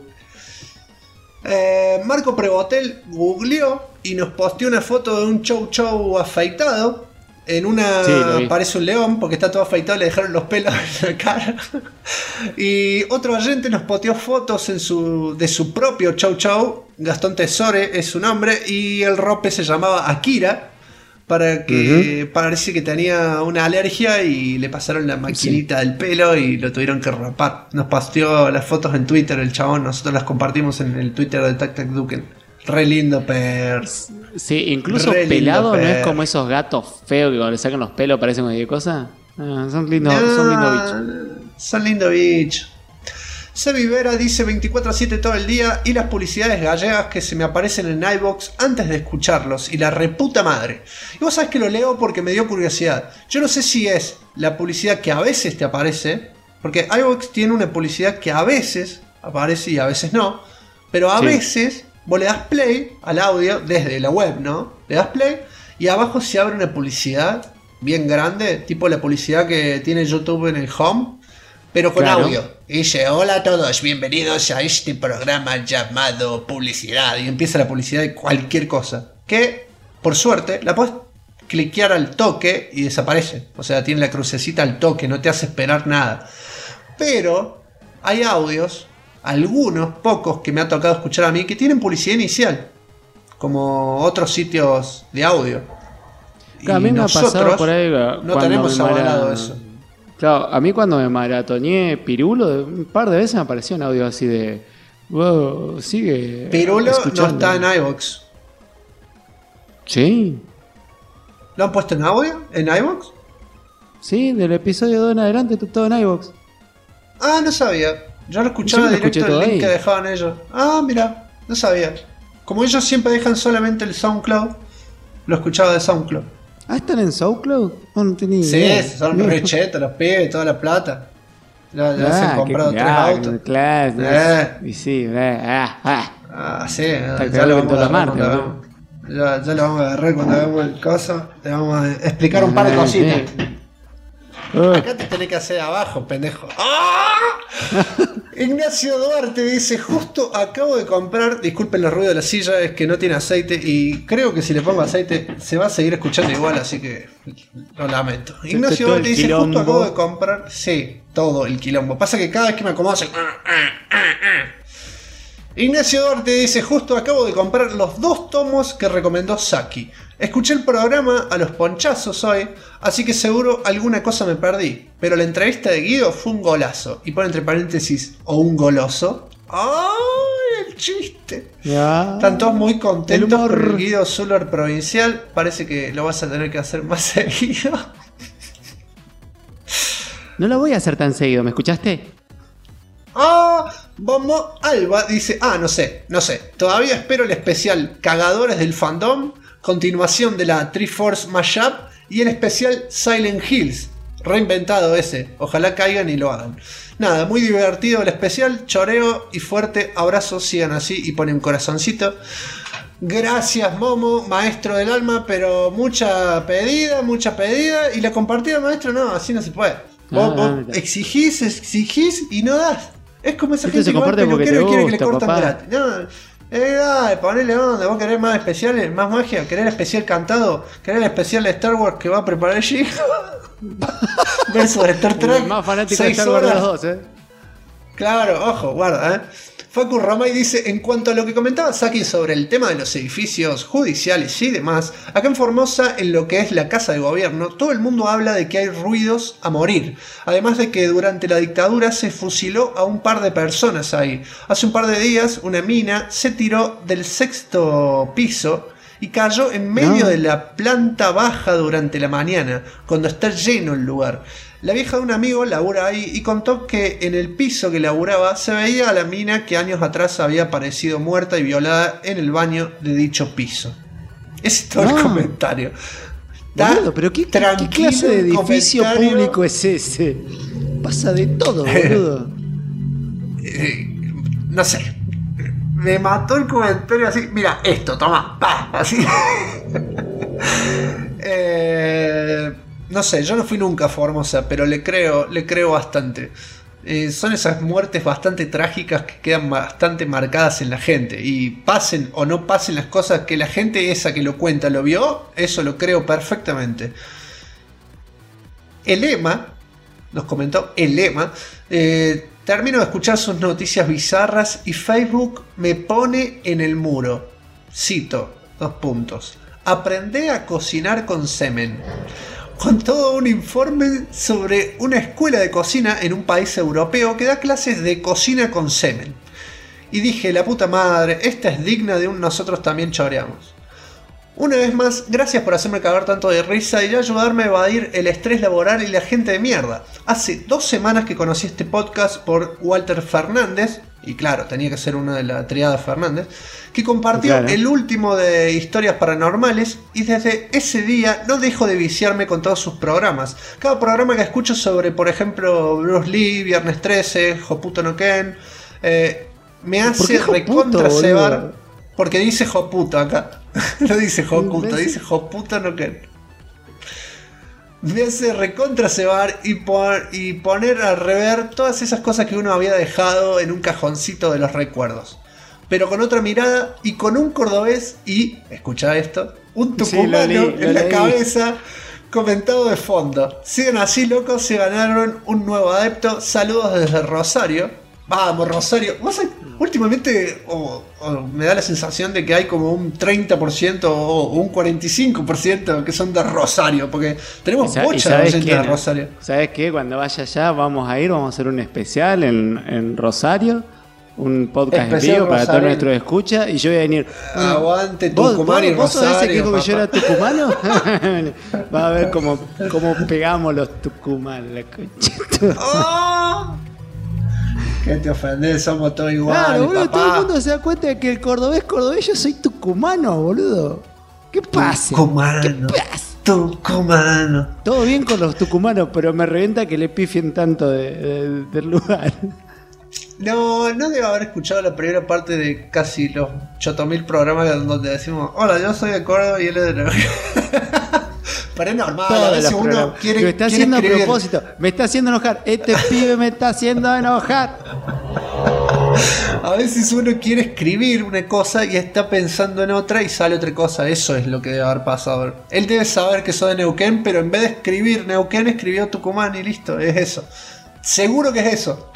Marco Prebotel googleó y nos posteó una foto de un Chow afeitado. En una parece un león porque está todo afeitado, le dejaron los pelos en la cara. Y otro oyente nos posteó fotos de su propio Chow. Gastón Tesore es su nombre. Y el rope se llamaba Akira. Para que parece que tenía una alergia y le pasaron la maquinita del pelo y lo tuvieron que rapar. Nos posteó las fotos en Twitter el chabón. Nosotros las compartimos en el Twitter de Tac Tac Duken. Re lindo pers. Sí, incluso pelado no es como esos gatos feos que cuando le sacan los pelos parecen cualquier cosa. Son lindos bichos. Son lindos bichos. Sebi Vera dice 24/7 todo el día y las publicidades gallegas que se me aparecen en iVoox antes de escucharlos y la reputa madre. Y vos sabés que lo leo porque me dio curiosidad. Yo no sé si es la publicidad que a veces te aparece, porque iVoox tiene una publicidad que a veces aparece y a veces no, pero a veces vos le das play al audio desde la web, ¿no? Le das play y abajo se abre una publicidad bien grande, tipo la publicidad que tiene YouTube en el home, pero con audio. Y dice, hola a todos, bienvenidos a este programa llamado Publicidad. Y empieza la publicidad de cualquier cosa. Que, por suerte, la podés cliquear al toque y desaparece. O sea, tiene la crucecita al toque, no te hace esperar nada. Pero hay audios, algunos, pocos, que me ha tocado escuchar a mí, que tienen publicidad inicial. Como otros sitios de audio. Claro, a mí me ha pasado por ahí. No tenemos avalado eso. Claro, a mí cuando me maratoneé Pirulo, un par de veces me apareció un audio así de... Wow, sigue Pirulo escuchando. no está en iVoox. ¿Sí? ¿Lo han puesto en audio? ¿En iVoox? Sí, del episodio 2 en adelante está todo en iVoox. Ah, no sabía. Yo lo escuchaba directo en el link que dejaban ellos. Ah, mira, no sabía. Como ellos siempre dejan solamente el SoundCloud, lo escuchaba de SoundCloud. Ah, ¿están en SoundCloud? No tenía idea. Sí, son rechetos, los pibes, toda la plata. Ya se han comprado 3 autos. Claro, y sí, sí, está ya lo vamos a agarrar ya lo vamos a agarrar cuando hagamos el caso. Te vamos a explicar un par de cositas. Acá te tenés que hacer abajo, pendejo. ¡Ah! Ignacio Duarte dice, justo acabo de comprar, disculpen el ruido de la silla, es que no tiene aceite y creo que si le pongo aceite se va a seguir escuchando igual, así que lo lamento. Ignacio Duarte dice, justo acabo de comprar, sí, todo el quilombo. Pasa que cada vez que me acomodo hace... Ignacio Duarte dice: justo acabo de comprar los 2 tomos que recomendó Saki. Escuché el programa a los ponchazos hoy, así que seguro alguna cosa me perdí. Pero la entrevista de Guido fue un golazo. Y pone entre paréntesis, o un goloso. ¡Ay, el chiste! Ya. Están todos muy contentos El con humor. el Guido Zuller provincial. Parece que lo vas a tener que hacer más seguido. No lo voy a hacer tan seguido, ¿me escuchaste? Bombo Alba dice: no sé. Todavía espero el especial Cagadores del Fandom, continuación de la Triforce Mashup y el especial Silent Hills. Reinventado ese. Ojalá caigan y lo hagan. Nada, muy divertido el especial. Choreo y fuerte abrazo. Sigan así y pone un corazoncito. Gracias, Momo, maestro del alma, pero mucha pedida. Y la compartida, maestro, no, así no se puede. Vos exigís y no das. Es como esa Esto gente se que va al comparte porque te peluquero y quiere que le gusta, cortan papá. gratis. No, dale, ponele onda. ¿Vos querés más especiales, más magia? ¿Querés el especial cantado? ¿Querés el especial de Star Wars que va a preparar G? Versus de Star Trek. El más fanático de 6 Star Wars de horas. los dos, Claro, ojo, guarda, Facu Ramay dice: en cuanto a lo que comentaba Saki sobre el tema de los edificios judiciales y demás, acá en Formosa, en lo que es la casa de gobierno, todo el mundo habla de que hay ruidos a morir. Además de que durante la dictadura se fusiló a un par de personas ahí. Hace un par de días, una mina se tiró del 6º piso y cayó en medio de la planta baja durante la mañana, cuando está lleno el lugar. La vieja de un amigo labura ahí y contó que en el piso que laburaba se veía a la mina que años atrás había aparecido muerta y violada en el baño de dicho piso. Ese es todo el comentario. Boludo, pero ¿qué clase de edificio público es ese? Pasa de todo, boludo. No sé. Me mató el comentario así. Mira, esto, toma, pa, así. No sé, yo no fui nunca a Formosa, pero le creo bastante. Son esas muertes bastante trágicas que quedan bastante marcadas en la gente. Y pasen o no pasen las cosas que la gente esa que lo cuenta lo vio, eso lo creo perfectamente. Elema, nos comentó Elema, termino de escuchar sus noticias bizarras y Facebook me pone en el muro. Cito, 2 puntos. Aprendé a cocinar con semen. Con todo un informe sobre una escuela de cocina en un país europeo que da clases de cocina con semen. Y dije, la puta madre, esta es digna de un nosotros también choreamos. Una vez más, gracias por hacerme cagar tanto de risa y ayudarme a evadir el estrés laboral y la gente de mierda. Hace 2 semanas que conocí este podcast por Walter Fernández, y claro, tenía que ser una de la triada Fernández, que compartió el último de historias paranormales, y desde ese día no dejo de viciarme con todos sus programas. Cada programa que escucho sobre, por ejemplo, Bruce Lee, Viernes 13, Hoputo no Ken, me hace recontra cebar, porque dice Hoputo acá. No dice Hokuto, dice Hoputo no Ken. Me hace recontra cebar y poner a rever todas esas cosas que uno había dejado en un cajoncito de los recuerdos. Pero con otra mirada y con un cordobés y, escucha esto, un tucumano en la cabeza comentado de fondo. Sigan así, locos, se ganaron un nuevo adepto. Saludos desde Rosario. Vamos, Rosario. ¿Vos últimamente me da la sensación de que hay como un 30% o un 45% que son de Rosario? Porque tenemos mucha gente de Rosario. ¿Sabes qué? Cuando vaya allá vamos a hacer un especial en Rosario. Un podcast en vivo para todos nuestros escuchas. Y yo voy a venir. Aguante Tucumán y Rosario. ¿Vos sabés que como yo era tucumano? Va a ver cómo pegamos los tucumanos. La concha. ¡Oh! ¿Qué te ofendés? Somos todos iguales, claro, boludo, papá. todo el mundo se da cuenta de que el cordobés, yo soy tucumano, boludo. ¿Qué pasa? Tucumano. Tucumano. Todo bien con los tucumanos, pero me revienta que le pifien tanto del lugar. No debe haber escuchado la primera parte de casi los 8000 programas donde decimos: hola, yo soy de Córdoba y él es de Nueva York. Pero es normal, a veces uno quiere. Lo está haciendo a propósito. Me está haciendo enojar. Este pibe me está haciendo enojar. A veces uno quiere escribir una cosa y está pensando en otra y sale otra cosa. Eso es lo que debe haber pasado. Él debe saber que soy de Neuquén, pero en vez de escribir Neuquén, escribió Tucumán y listo. Es eso. Seguro que es eso.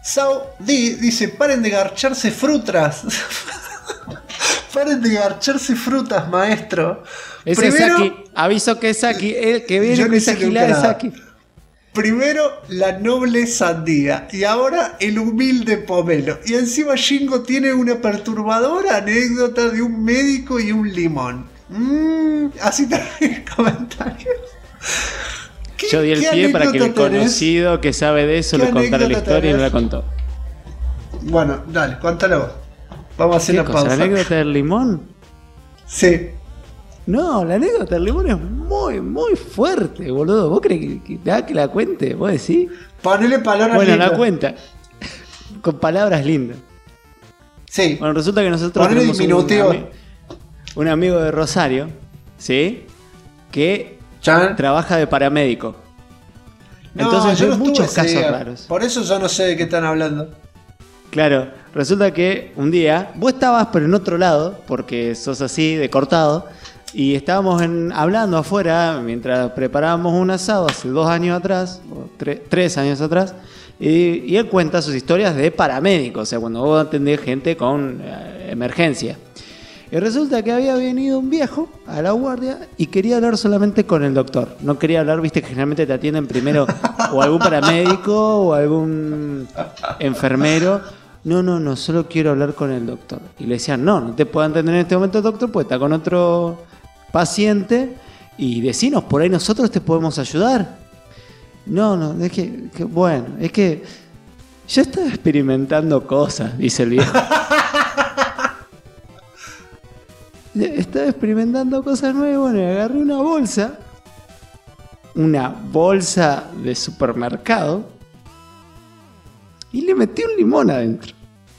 Sao D dice, paren de garcharse frutas. Paren de garcharse frutas, maestro. Ese es Saki. Aviso que es Saki. El que viene con esa gilada es Saki. Primero la noble sandía y ahora el humilde pomelo. Y encima Shingo tiene una perturbadora anécdota de un médico y un limón. Así también el comentario. Yo di el pie para que el conocido que sabe de eso le contara la historia y no la contó. Bueno, dale, cuéntala vos. Vamos a hacer la pausa. ¿La anécdota del limón? Sí. No, la anécdota del limón es muy, muy fuerte, boludo. ¿Vos crees que la cuente? ¿Vos decís? Ponele palabras lindas. Bueno, la cuenta. Con palabras lindas. Sí. Bueno, resulta que nosotros tenemos un amigo de Rosario, ¿sí? Que trabaja de paramédico. Entonces yo hay no muchos casos raros. Por eso yo no sé de qué están hablando. Claro, resulta que un día vos estabas pero en otro lado, porque sos así de cortado, y estábamos hablando afuera mientras preparábamos un asado hace 2 años atrás, o 3 años atrás, y él cuenta sus historias de paramédico, o sea, cuando vos atendés gente con emergencia. Y resulta que había venido un viejo a la guardia y quería hablar solamente con el doctor. No quería hablar, viste que generalmente te atienden primero o algún paramédico o algún enfermero. No, solo quiero hablar con el doctor. Y le decían, no te puedo atender en este momento, doctor, pues está con otro paciente y decinos, por ahí nosotros te podemos ayudar. No, es que bueno, es que yo estaba experimentando cosas, dice el viejo. Estaba experimentando cosas nuevas, bueno, agarré una bolsa de supermercado y le metí un limón adentro.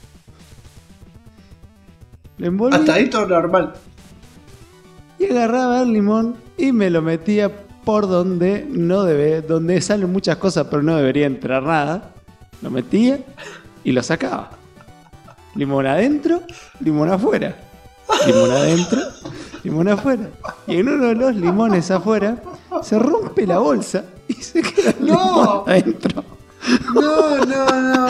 Le envolví. Hasta ahí todo normal. Y agarraba el limón y me lo metía por donde donde salen muchas cosas, pero no debería entrar nada. Lo metía y lo sacaba. Limón adentro, limón afuera. Limón adentro, limón afuera. Y en uno de los limones afuera se rompe la bolsa y se queda el limón adentro. No.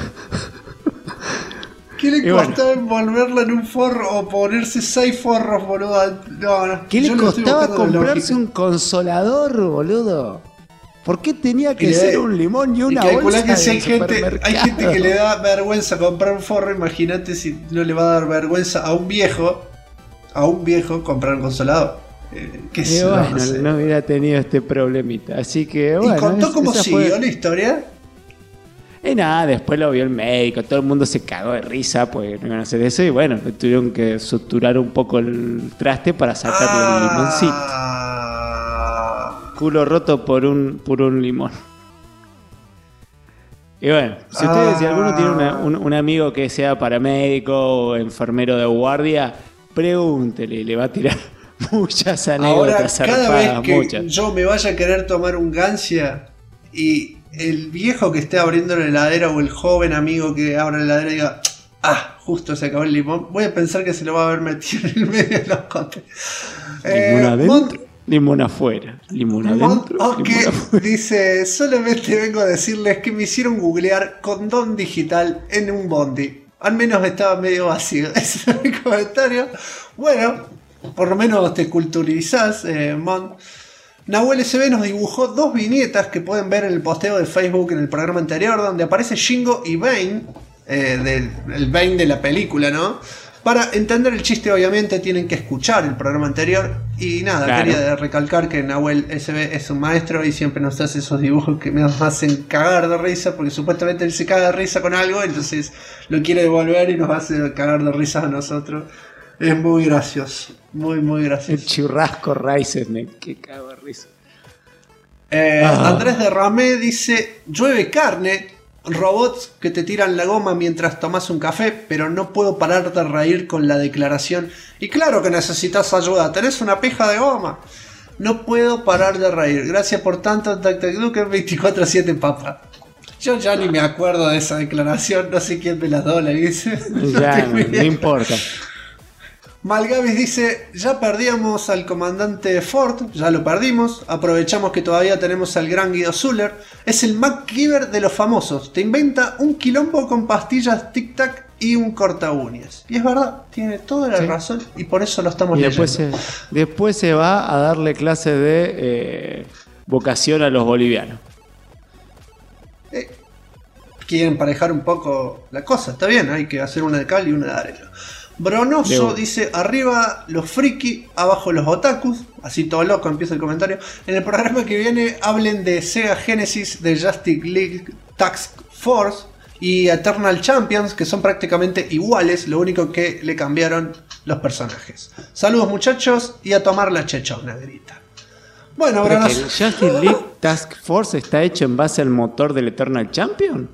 ¿Qué le costaba envolverla en un forro o ponerse 6 forros, boludo? No. ¿Qué le costaba comprarse un consolador, boludo? ¿Por qué tenía que ser un limón y una bolsa que si hay gente que le da vergüenza comprar un forro, imagínate si no le va a dar vergüenza a un viejo comprar un consolador. Bueno, no hubiera tenido este problemita. Así que bueno. ¿Y contó cómo siguió la historia? Nada, después lo vio el médico, todo el mundo se cagó de risa, pues no iban a hacer eso, y bueno, tuvieron que suturar un poco el traste para sacarle el limoncito. Culo roto por un limón. Y bueno, si ustedes, si alguno tiene un amigo que sea paramédico o enfermero de guardia, pregúntele, le va a tirar muchas anécdotas. Ahora, cada vez que yo me vaya a querer tomar un Gancia y el viejo que esté abriendo la heladera o el joven amigo que abra la heladera diga, justo se acabó el limón, voy a pensar que se lo va a haber metido en el medio de los cotes. Limón adentro. Limón afuera, limón adentro. Dice, solamente vengo a decirles que me hicieron googlear condón digital en un bondi. Al menos estaba medio vacío. Ese es mi comentario. Bueno, por lo menos te culturizás, Mon. Nahuel SB nos dibujó 2 viñetas que pueden ver en el posteo de Facebook en el programa anterior, donde aparece Shingo y Bane, el Bane de la película, ¿no? Para entender el chiste, obviamente, tienen que escuchar el programa anterior. Y nada, claro. Quería recalcar que Nahuel SB es un maestro y siempre nos hace esos dibujos que nos hacen cagar de risa, porque supuestamente él se caga de risa con algo, entonces lo quiere devolver y nos hace cagar de risa a nosotros. Es muy gracioso, muy, muy gracioso. El churrasco Rice, que cago de risa. Andrés de Ramé dice, llueve carne. Robots que te tiran la goma mientras tomas un café, pero no puedo parar de reír con la declaración. Y claro que necesitas ayuda, tenés una pija de goma. No puedo parar de reír. Gracias por tanto, TacTacDuque 24/7 papa. Yo ya ni me acuerdo de esa declaración, no sé quién me la dio, le dice. Ya, no importa. Malgavis dice, ya perdíamos al comandante Ford, ya lo perdimos, aprovechamos que todavía tenemos al gran Guido Zuller, es el MacGyver de los famosos, te inventa un quilombo con pastillas tic-tac y un corta uñas. Y es verdad, tiene toda la razón y por eso lo estamos leyendo. Después se va a darle clase de vocación a los bolivianos. Quieren emparejar un poco la cosa, está bien, hay que hacer una de cal y una de arena. Bronoso dice, arriba los friki, abajo los otakus, así todo loco empieza el comentario. En el programa que viene hablen de Sega Genesis, de Justice League Task Force y Eternal Champions, que son prácticamente iguales, lo único que le cambiaron los personajes. Saludos muchachos y a tomar la chechona, grita. Bueno, Bronoso. ¿El Justice League Task Force está hecho en base al motor del Eternal Champion?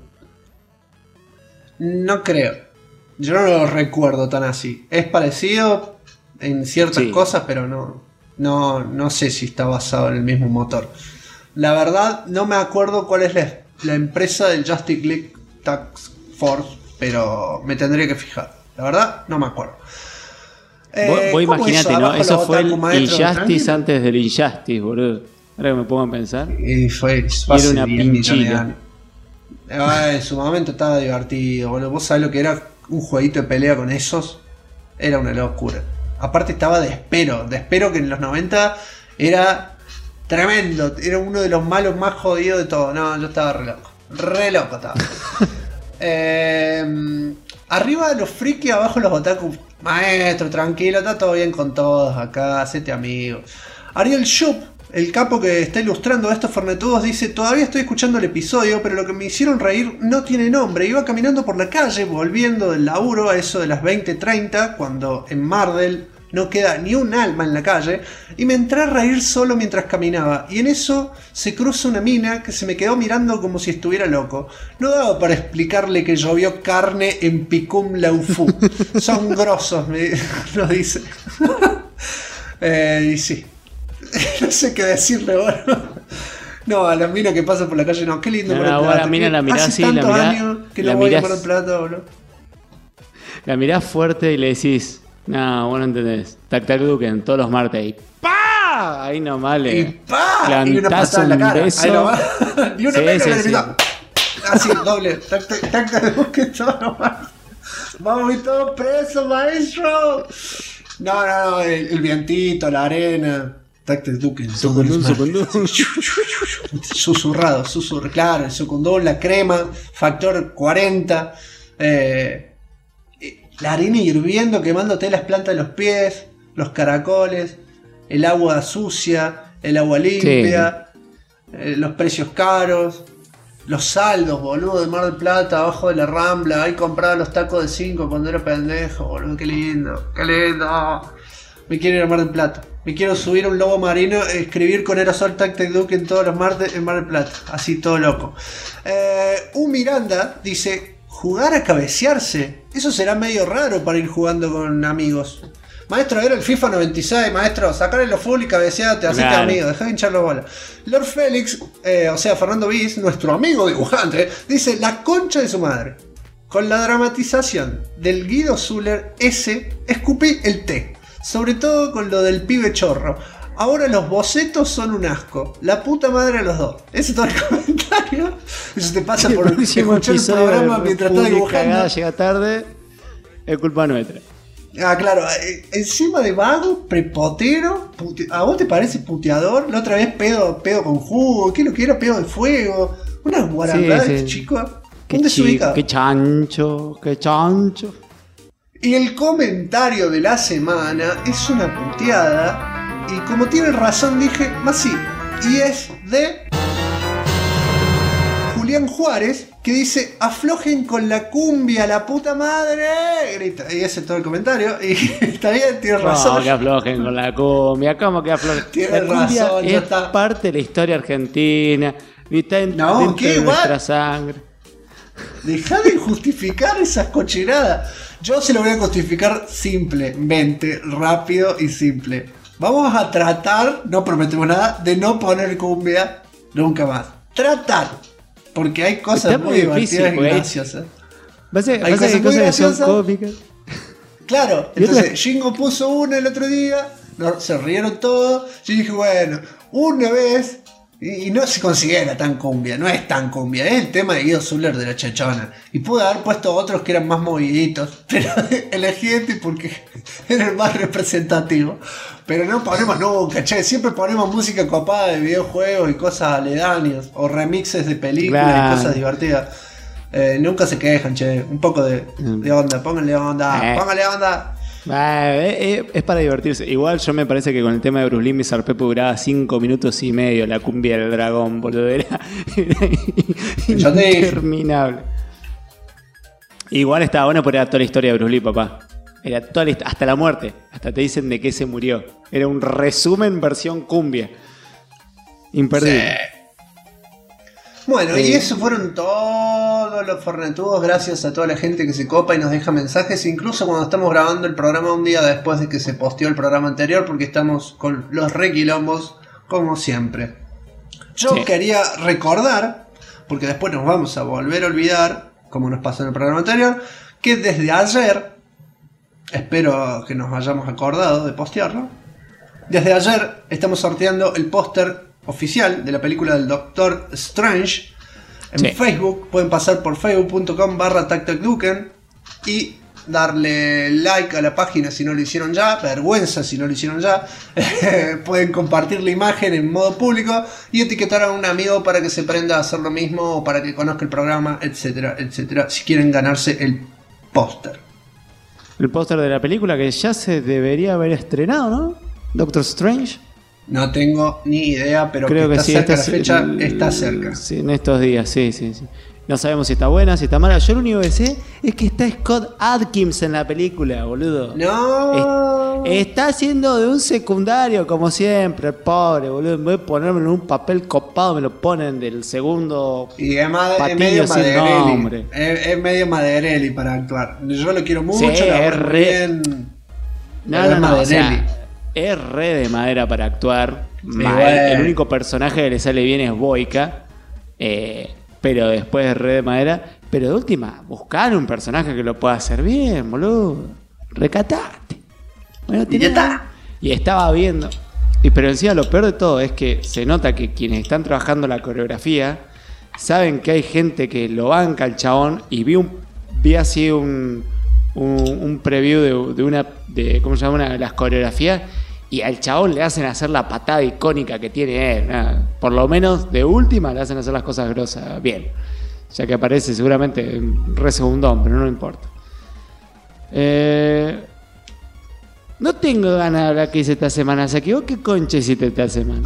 No creo. Yo no lo recuerdo tan así. Es parecido en ciertas cosas, pero no sé si está basado en el mismo motor. La verdad, no me acuerdo cuál es la empresa del Justice League Task Force, pero me tendría que fijar. La verdad, no me acuerdo. Vos imagínate, ¿no? Eso fue el Injustice antes del Injustice, boludo. Ahora que me pongo a pensar. Y era una pinchila. En su momento estaba divertido, boludo. Vos sabés lo que era un jueguito de pelea con esos. Era una locura. Aparte estaba Despero que en los 90 era tremendo. Era uno de los malos más jodidos de todo. No, yo estaba re loco estaba. Arriba los friki, abajo los otaku. Maestro, tranquilo, está todo bien con todos acá, hacete amigo. Ariel Schupp, el capo que está ilustrando a estos fornetudos, dice: todavía estoy escuchando el episodio, pero lo que me hicieron reír no tiene nombre. Iba caminando por la calle, volviendo del laburo a eso de las 20:30, cuando en Mardel no queda ni un alma en la calle, y me entré a reír solo mientras caminaba, y en eso se cruza una mina que se me quedó mirando como si estuviera loco. No daba para explicarle que llovió carne en Picum Laufu. Son grosos, nos dice. Y sí. No sé qué decirle, bueno. No, a la mina que pasa por la calle, no, qué lindo Mar del Plata. La mina la mirás así, tantos años que no voy a Mar del Plata, boludo. La mirás fuerte y le decís: no, vos no entendés. Tac Tac Duken, todos los martes. Y ¡pa! Ahí nomás le. Y ¡pa! Y una patada en la cara. Beso. Ahí nomás. Y una sí. Así, doble. Tac Tac Duken, todos los martes. Vamos y todos presos, maestro. No, el vientito, la arena. Tac Tac Duken, Sucundún. Susurrado, claro, el sucundún, la crema, factor 40. La arena hirviendo, quemándote las plantas de los pies, los caracoles, el agua sucia, el agua limpia, los precios caros, los saldos, boludo, de Mar del Plata, abajo de la Rambla. Ahí compraba los tacos de 5 cuando era pendejo, boludo, qué lindo. Me quiero ir a Mar del Plata. Me quiero subir a un lobo marino, escribir con aerosol Tac Tac Duken todos los martes en Mar del Plata. Así todo loco. Miranda dice: jugar a cabecearse. Eso será medio raro para ir jugando con amigos. Maestro, era el FIFA 96, maestro. Sacarle los full y cabeceate, hacete amigo, dejá de hinchar la bola. Lord Félix, o sea, Fernando Bis, nuestro amigo dibujante, dice: la concha de su madre. Con la dramatización del Guido Zuller, escupí el té. Sobre todo con lo del pibe chorro. Ahora los bocetos son un asco. La puta madre a los dos. Ese es todo el comentario. Eso te pasa por escuchar el programa mientras estás dibujando. Cagada, llega tarde. Es culpa nuestra. Ah, claro. Encima de vago, prepotero. ¿A vos te parece puteador? La otra vez pedo con jugo. ¿Qué es lo que era? Pedo de fuego. Unas guarangadas, chico. ¿Dónde se ubica? Qué chancho. Y el comentario de la semana es una puteada. Y como tiene razón, dije, más sí. Y es de Julián Juárez, que dice: aflojen con la cumbia, la puta madre. Grita. Y ese es todo el comentario. Y está bien, tiene razón. No, que aflojen con la cumbia. ¿Cómo que aflojen? Tiene razón, es parte de la historia argentina. Y está dentro de nuestra sangre. Dejá de justificar esas cochinadas. Yo se lo voy a justificar simplemente, rápido y simple. Vamos a tratar, no prometemos nada, de no poner cumbia nunca más. Tratar. Porque hay cosas muy divertidas y graciosas. Hay cosas que son cómicas. Claro, entonces Shingo puso una el otro día, se rieron todos. Yo dije, bueno, una vez. Y no se considera tan cumbia, no es tan cumbia, es el tema de Guido Zuller de la Chachona. Y pude haber puesto otros que eran más moviditos, pero elegí este porque era el más representativo. Pero no ponemos nunca, che, siempre ponemos música copada de videojuegos y cosas aledañas, o remixes de películas y cosas divertidas. Nunca se quejan, che, un poco de onda, pónganle onda. Es para divertirse. Igual yo me parece que con el tema de Bruce Lee mi zarpepo duraba 5 minutos y medio. La cumbia del dragón, boludo. Era interminable. Igual estaba bueno porque era toda la historia de Bruce Lee, papá. Era toda hasta la muerte. Hasta te dicen de qué se murió. Era un resumen versión cumbia. Imperdible. Sí. Bueno, y eso fueron todos los fornetudos, gracias a toda la gente que se copa y nos deja mensajes, incluso cuando estamos grabando el programa un día después de que se posteó el programa anterior, porque estamos con los requilombos, como siempre. Yo quería recordar, porque después nos vamos a volver a olvidar, como nos pasó en el programa anterior, que desde ayer, espero que nos hayamos acordado de postearlo, desde ayer estamos sorteando el póster oficial de la película del Doctor Strange en Facebook. Pueden pasar por facebook.com/tactacduken y darle like a la página si no lo hicieron ya, vergüenza si no lo hicieron ya. Pueden compartir la imagen en modo público y etiquetar a un amigo para que se prenda a hacer lo mismo o para que conozca el programa, etcétera, etcétera, si quieren ganarse el póster. El póster de la película que ya se debería haber estrenado, ¿no? Doctor Strange. No tengo ni idea, pero creo que está sí, cerca la fecha, está cerca. Sí, en estos días, sí. No sabemos si está buena, si está mala. Yo lo único que sé es que está Scott Adkins en la película, boludo. No. Está haciendo de un secundario, como siempre, el pobre, boludo. En vez de ponerme en un papel copado, me lo ponen del segundo. Y además es medio Maderelli. Es medio Maderelli para actuar. Yo lo quiero mucho, sí, es re bien. No, o sea, es re de madera para actuar. Sí, el único personaje que le sale bien es Boyka. Pero después es re de madera. Pero de última, buscar un personaje que lo pueda hacer bien, boludo. Recatate. Bueno, y ya está. Y estaba viendo. Pero encima lo peor de todo es que se nota que quienes están trabajando la coreografía saben que hay gente que lo banca al chabón. Y vi así un preview de una ¿cómo se llama? Una de las coreografías. Y al chabón le hacen hacer la patada icónica que tiene él. Por lo menos de última le hacen hacer las cosas grosas bien. Ya que aparece seguramente re segundón, pero no importa. No tengo ganas de hablar que hice esta semana. O sea, que vos qué concha hiciste esta semana.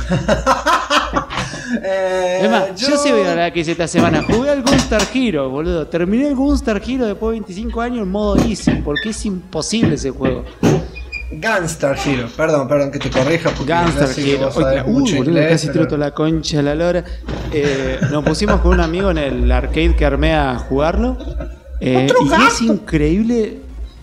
Es más, yo sí voy a hablar que hice esta semana. Jugué al Gunstar Hero, boludo. Terminé el Gunstar Hero después de 25 años en modo easy. Porque es imposible ese juego. Gunstar Hero, perdón que te corrija porque Gunstar Hero. Boludo, casi troto la concha la lora. Nos pusimos con un amigo en el arcade que armé a jugarlo. Y es increíble.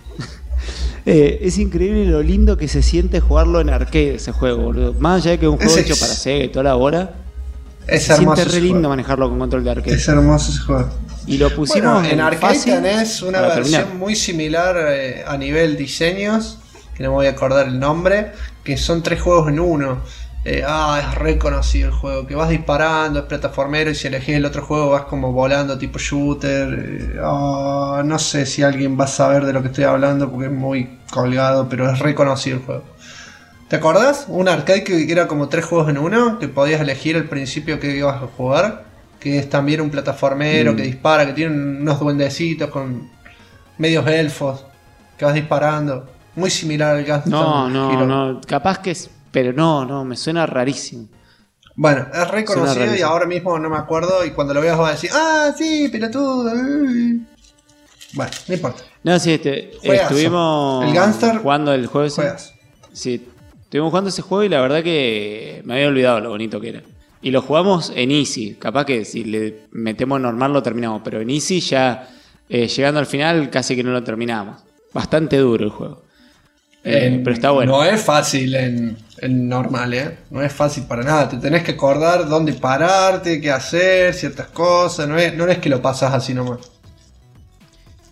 Es increíble lo lindo que se siente jugarlo en arcade ese juego, boludo. Más allá de que es un juego hecho para Sega y toda la hora. Es se hermoso. siente re lindo manejarlo con control de arcade. Es hermoso ese juego. Y lo pusimos en arcade tenés una versión muy similar a nivel diseños, que no me voy a acordar el nombre, que son 3 juegos en uno. Es reconocido el juego, que vas disparando, es plataformero, y si elegís el otro juego vas como volando tipo shooter. No sé si alguien va a saber de lo que estoy hablando porque es muy colgado, pero es reconocido el juego. ¿Te acordás? Un arcade que era como 3 juegos en uno, que podías elegir al principio que ibas a jugar, que es también un plataformero que dispara, que tiene unos duendecitos con medios elfos, que vas disparando. Muy similar al Gunstar Hero. No, capaz que es, pero no, me suena rarísimo. Bueno, es reconocido y ahora mismo no me acuerdo, y cuando lo veas vas a decir, sí, pelotudo. Bueno, no importa. No, sí, estuvimos el Gunstar, jugando el juego ese. Sí, estuvimos jugando ese juego y la verdad que me había olvidado lo bonito que era. Y lo jugamos en Easy, capaz que si le metemos normal lo terminamos, pero en Easy ya llegando al final casi que no lo terminamos. Bastante duro el juego. Pero está bueno. No es fácil en normal, no es fácil para nada. Te tenés que acordar dónde pararte, qué hacer, ciertas cosas. No es que lo pasas así nomás.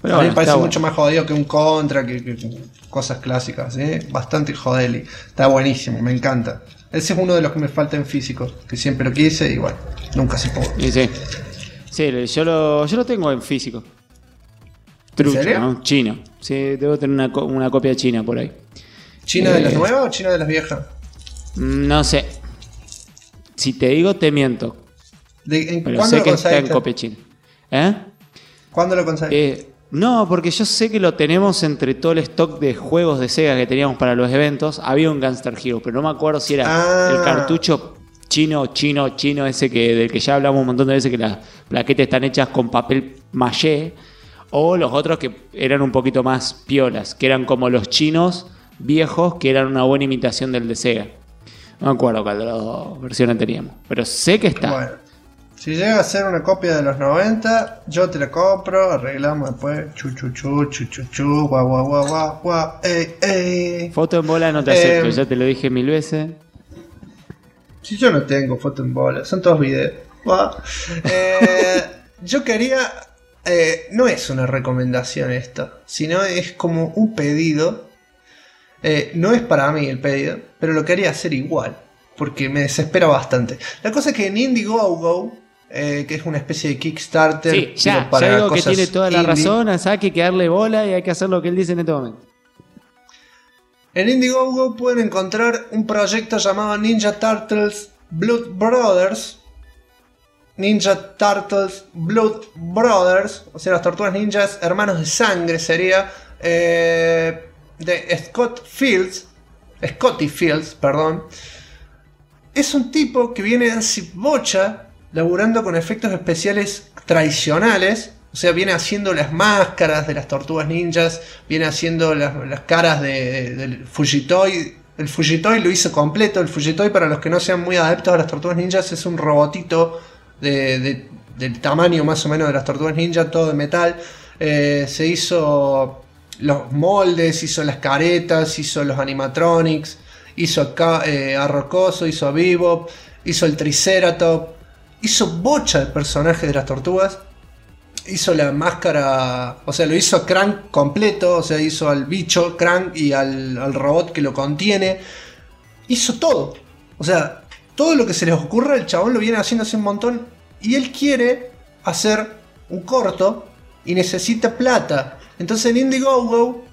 Pero a mí bueno, me parece está mucho más jodido que un Contra, que cosas clásicas, ¿eh? Bastante jodeli. Está buenísimo, me encanta. Ese es uno de los que me falta en físico, que siempre lo quise y bueno, nunca se pudo. Y sí. Sí, yo lo tengo en físico. Trucho, ¿En serio? ¿no? Chino. Sí, debo tener una copia china por ahí. ¿China de las nuevas o China de las viejas? No sé. Si te digo, te miento. Pero ¿Cuándo sé lo que está en conseguiste? copia china. ¿Eh? ¿Cuándo lo conseguiste? No, porque yo sé que lo tenemos entre todo el stock de juegos de Sega que teníamos para los eventos. Había un Gunstar Hero, pero no me acuerdo si era el cartucho chino, ese del que ya hablamos un montón de veces, que las plaquetas están hechas con papel maché, o los otros que eran un poquito más piolas, que eran como los chinos viejos, que eran una buena imitación del de Sega. No me acuerdo cuál de las dos versiones teníamos, pero sé que está. Bueno, si llega a ser una copia de los 90, yo te la compro, arreglamos después. Guau, guau, guau, guau, guau, ey. Foto en bola no te acepto, ya te lo dije 1000 veces. Si yo no tengo foto en bola, son todos videos. Guau. Yo quería. No es una recomendación esto, sino es como un pedido. No es para mí el pedido, pero lo quería hacer igual, porque me desespera bastante. La cosa es que en Indiegogo, que es una especie de Kickstarter, Sí, ya digo que tiene toda la razón, hay que darle bola y hay que hacer lo que él dice en este momento. En Indiegogo pueden encontrar un proyecto llamado Ninja Turtles Blood Brothers. Ninja Turtles Blood Brothers, o sea, las tortugas ninjas hermanos de sangre sería, de Scotty Fields, perdón. Es un tipo que viene hace bocha laburando con efectos especiales tradicionales. O sea, viene haciendo las máscaras de las tortugas ninjas, viene haciendo las caras del Fujitoy. El Fujitoy lo hizo completo. El Fujitoy, para los que no sean muy adeptos a las tortugas ninjas, es un robotito del tamaño más o menos de las tortugas ninja, todo de metal. Se hizo los moldes, hizo las caretas, hizo los animatronics, hizo a Rocoso, hizo a Bebop, hizo el Triceratops, hizo bocha de personajes de las tortugas. Hizo la máscara, o sea, lo hizo a Krang completo, o sea, hizo al bicho Krang y al robot que lo contiene. Hizo todo. O sea, todo lo que se les ocurra, el chabón lo viene haciendo hace un montón. Y él quiere hacer un corto y necesita plata. Entonces en Indiegogo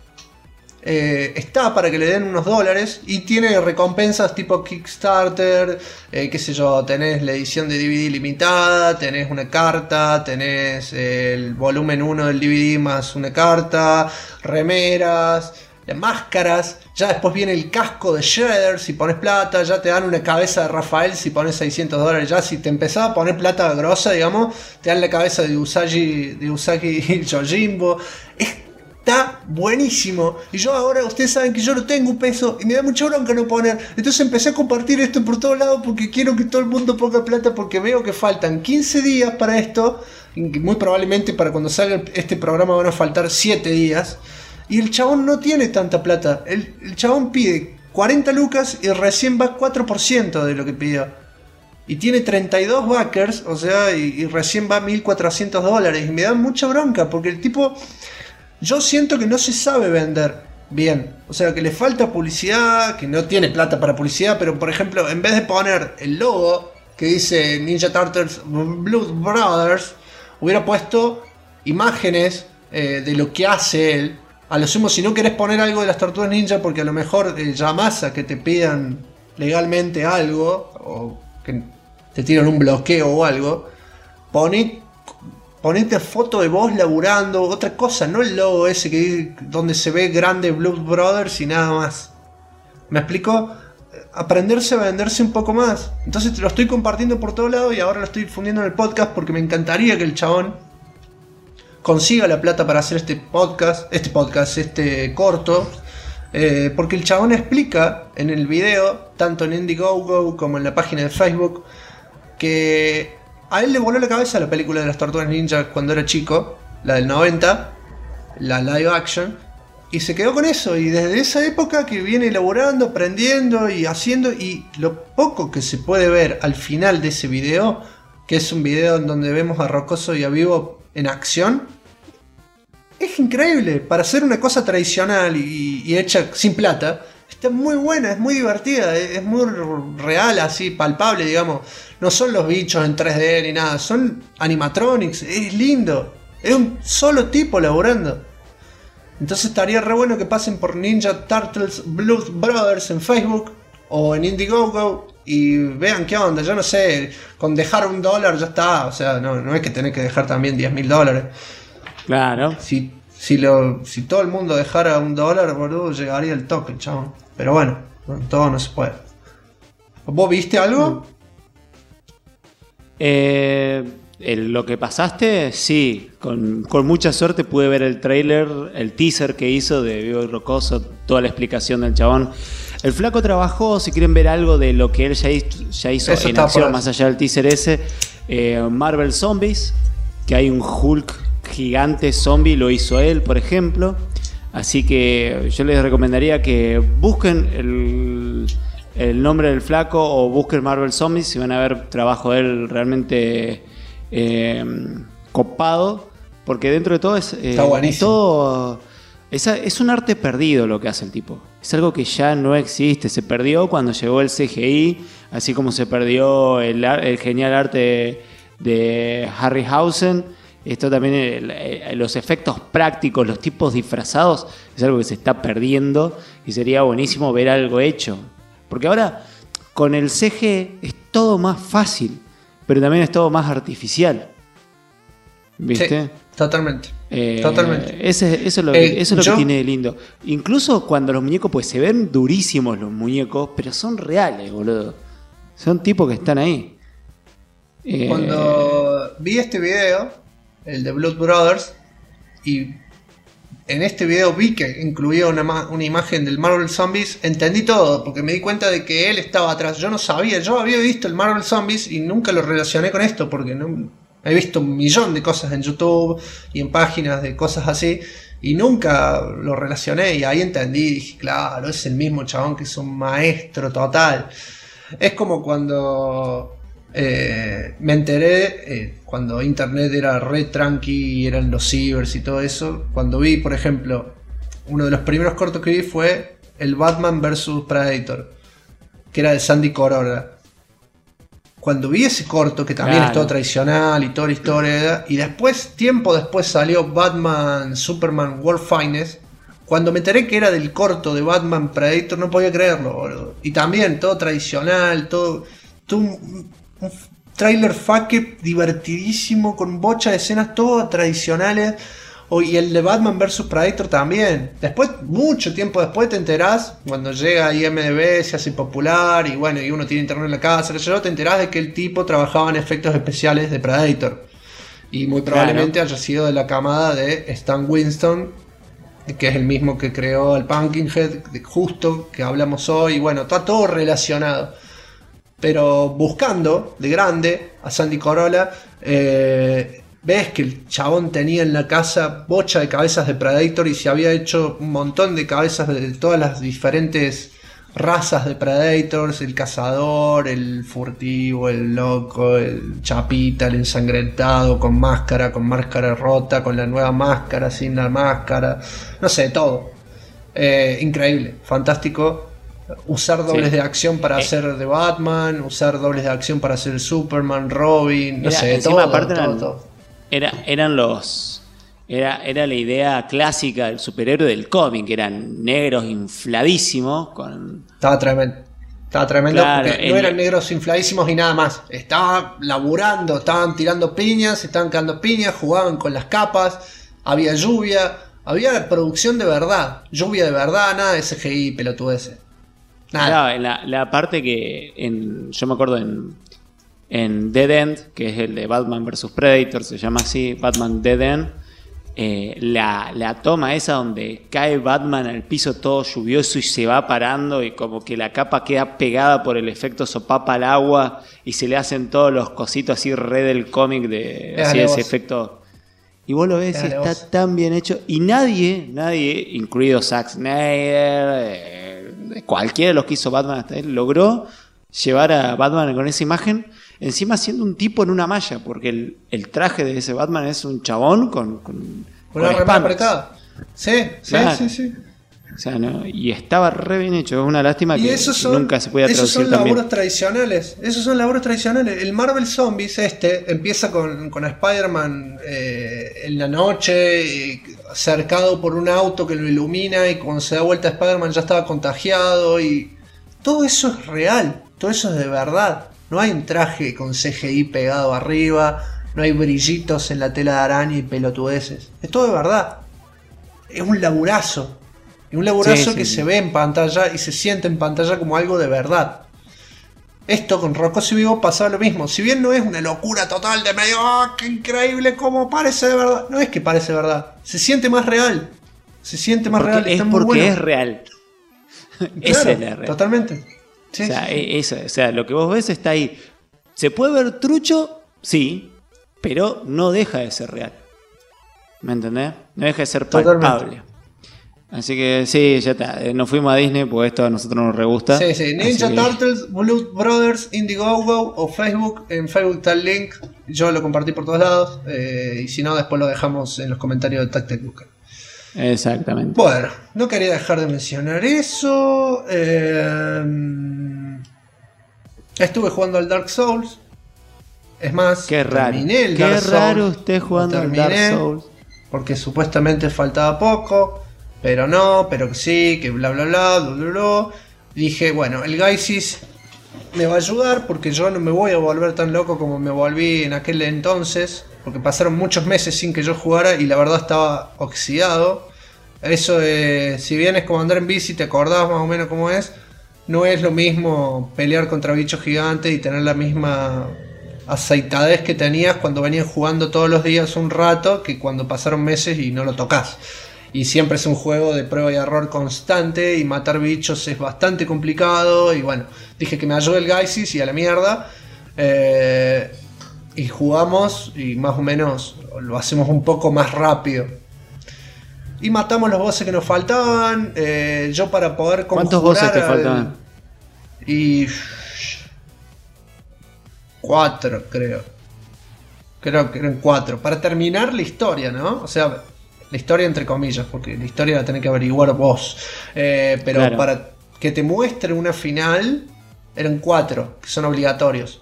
está para que le den unos dólares y tiene recompensas tipo Kickstarter, qué sé yo, tenés la edición de DVD limitada, tenés una carta, tenés el volumen 1 del DVD más una carta, remeras, máscaras, ya después viene el casco de Shredder si pones plata, ya te dan una cabeza de Rafael si pones $600, ya si te empezás a poner plata grosa, digamos, te dan la cabeza de Usagi Yojimbo. Está buenísimo. Y yo ahora, ustedes saben que yo no tengo un peso y me da mucha bronca no poner. Entonces empecé a compartir esto por todos lados porque quiero que todo el mundo ponga plata, porque veo que faltan 15 días para esto. Muy probablemente para cuando salga este programa van a faltar 7 días. Y el chabón no tiene tanta plata. El chabón pide 40 lucas y recién va 4% de lo que pidió. Y tiene 32 backers, o sea, y recién va $1.400. Y me da mucha bronca porque el tipo... Yo siento que no se sabe vender bien. O sea, que le falta publicidad, que no tiene plata para publicidad, pero por ejemplo, en vez de poner el logo que dice Ninja Turtles Blood Brothers, hubiera puesto imágenes de lo que hace él. A lo sumo, si no querés poner algo de las tortugas ninja, porque a lo mejor llamás a que te pidan legalmente algo, o que te tiran un bloqueo o algo, ponete foto de vos laburando, otra cosa, no el logo ese donde se ve grande Blood Brothers y nada más. ¿Me explico? Aprenderse a venderse un poco más. Entonces te lo estoy compartiendo por todos lados y ahora lo estoy difundiendo en el podcast porque me encantaría que el chabón consiga la plata para hacer este corto. Porque el chabón explica en el video, tanto en Indiegogo como en la página de Facebook, que a él le voló la cabeza la película de las tortugas ninja cuando era chico, la del 90, la live action, y se quedó con eso. Y desde esa época que viene elaborando, aprendiendo y haciendo, y lo poco que se puede ver al final de ese video, que es un video en donde vemos a Rocoso y a Vivo en acción, es increíble. Para hacer una cosa tradicional y hecha sin plata, está muy buena, es muy divertida, es muy real, así, palpable, digamos. No son los bichos en 3D ni nada, son animatronics, es lindo. Es un solo tipo laburando. Entonces estaría re bueno que pasen por Ninja Turtles Blood Brothers en Facebook o en Indiegogo y vean qué onda. Yo no sé, con dejar $1 ya está. O sea, no es que tenés que dejar también $10.000. Claro. Si todo el mundo dejara $1, boludo, llegaría el toque, chabón. Pero bueno, todo no se puede. ¿Vos viste algo? Lo que pasaste, sí. Con mucha suerte pude ver el trailer, el teaser que hizo de Vivo y Rocoso, toda la explicación del chabón. El flaco trabajó, si quieren ver algo de lo que él ya hizo Eso en acción, más allá del teaser ese, Marvel Zombies, que hay un Hulk gigante zombie, lo hizo él, por ejemplo. Así que yo les recomendaría que busquen el nombre del flaco o busquen Marvel Zombies y van a ver trabajo de él realmente copado, porque dentro de todo está buenísimo. Es un arte perdido lo que hace el tipo. Es algo que ya no existe. Se perdió cuando llegó el CGI, así como se perdió el genial arte de Harryhausen. Esto también, los efectos prácticos, los tipos disfrazados, es algo que se está perdiendo y sería buenísimo ver algo hecho. Porque ahora, con el CG es todo más fácil, pero también es todo más artificial. ¿Viste? Sí, totalmente. Totalmente. Eso es lo que tiene de lindo. Incluso cuando los muñecos, pues se ven durísimos los muñecos, pero son reales, boludo. Son tipos que están ahí. Cuando vi este video, el de Blood Brothers, y en este video vi que incluía una imagen del Marvel Zombies, entendí todo, porque me di cuenta de que él estaba atrás. Yo no sabía, yo había visto el Marvel Zombies y nunca lo relacioné con esto, porque no, he visto un millón de cosas en YouTube y en páginas de cosas así, y nunca lo relacioné, y ahí entendí, dije, claro, es el mismo chabón que es un maestro total. Es como cuando me enteré, cuando internet era re tranqui y eran los cibers y todo eso, cuando vi, por ejemplo, uno de los primeros cortos que vi fue el Batman vs Predator, que era de Sandy Corolla. Cuando vi ese corto, que también es todo tradicional y toda la historia, y después, tiempo después salió Batman Superman World Finest, cuando me enteré que era del corto de Batman Predator, no podía creerlo, boludo. Y también todo tradicional, todo un trailer fuck divertidísimo, con bocha de escenas todas tradicionales. Y el de Batman vs Predator también. Después, mucho tiempo después te enterás, cuando llega IMDb, se hace popular, y bueno, y uno tiene internet en la casa, te enterás de que el tipo trabajaba en efectos especiales de Predator. Y muy probablemente haya sido de la camada de Stan Winston, que es el mismo que creó el Pumpkinhead, justo que hablamos hoy. Y bueno, está todo relacionado. Pero buscando de grande a Sandy Corolla, ves que el chabón tenía en la casa bocha de cabezas de Predator y se había hecho un montón de cabezas de todas las diferentes razas de Predators: el cazador, el furtivo, el loco, el chapita, el ensangrentado, con máscara rota, con la nueva máscara, sin la máscara, no sé, todo. Increíble, fantástico. Usar dobles de acción para hacer de Batman, usar dobles de acción para hacer Superman, Robin, no sé, encima, todo, aparte todo. Era la idea clásica del superhéroe del cómic, que eran negros infladísimos. Estaba tremendo, claro, porque no eran negros infladísimos y nada más. Estaban laburando, estaban tirando piñas, estaban cagando piñas, jugaban con las capas, había lluvia, había producción de verdad, lluvia de verdad, nada de CGI pelotudeces. Nada. Claro, la parte que yo me acuerdo en Dead End, que es el de Batman vs Predator, se llama así, Batman Dead End, la toma esa donde cae Batman al piso todo lluvioso y se va parando y como que la capa queda pegada por el efecto sopapa al agua y se le hacen todos los cositos así re del cómic de así ese efecto. Y vos lo ves y está tan bien hecho. Y nadie, incluido Zack Snyder, cualquiera de los que hizo Batman hasta él, logró llevar a Batman con esa imagen, encima siendo un tipo en una malla, porque el traje de ese Batman es un chabón con Con la remera Spandex. apretada. Sí, Claro. sí. O sea, no, y estaba re bien hecho. Es una lástima Y que esos son, nunca se pueda esos traducir son también. laburos tradicionales. Esos son laburos tradicionales. El Marvel Zombies empieza con Spider-Man en la noche, cercado por un auto que lo ilumina, y cuando se da vuelta Spider-Man ya estaba contagiado, y todo eso es real, todo eso es de verdad. No hay un traje con CGI pegado arriba, no hay brillitos en la tela de araña y pelotudeces. Es todo de verdad. Es un laburazo. Y un laburazo que se ve en pantalla y se siente en pantalla como algo de verdad. Esto con Rocco Vivo pasaba lo mismo. Si bien no es una locura total de medio, ¡oh, qué increíble! ¿Cómo parece de verdad? No es que parece verdad. Se siente más real. Se siente más real. Es Está muy porque bueno. es real. Esa Claro, es la real. totalmente. Sí, O sea, sí, sí. eso, o sea, lo que vos ves está ahí. ¿Se puede ver trucho? Sí, pero no deja de ser real. ¿Me entendés? No deja de ser Totalmente. palpable. Así que sí, ya está. Nos fuimos a Disney porque esto a nosotros nos re gusta. Sí, sí. Ninja Así que- Turtles, Blue Brothers, Indiegogo o Facebook. En Facebook está el link. Yo lo compartí por todos lados. Y si no, después lo dejamos en los comentarios de Tactic Book. Exactamente. Bueno, no quería dejar de mencionar eso. Estuve jugando al Dark Souls. Es más, Qué raro. terminé el Qué Dark Souls. raro usted jugando Lo al Dark terminé, Souls. porque supuestamente faltaba poco. Pero no, pero que sí, que bla bla bla, bla, bla, bla. Dije, bueno, el Gaisis me va a ayudar porque yo no me voy a volver tan loco como me volví en aquel entonces. Porque pasaron muchos meses sin que yo jugara y la verdad estaba oxidado. Eso si bien es como andar en bici, te acordás más o menos cómo es. No es lo mismo pelear contra bichos gigantes y tener la misma aceitadez que tenías cuando venías jugando todos los días un rato que cuando pasaron meses y no lo tocas. Y siempre es un juego de prueba y error constante y matar bichos es bastante complicado. Y bueno, dije que me ayude el Gaisis y a la mierda. Y jugamos y más o menos lo hacemos un poco más rápido. Y matamos los bosses que nos faltaban. Yo para poder conjurar... ¿Cuántos bosses te faltaban? Y... 4 creo. Creo que eran 4. Para terminar la historia, ¿no? O sea, la historia entre comillas, porque la historia la tenés que averiguar vos. Pero Claro. para que te muestre una final, eran 4, que son obligatorios.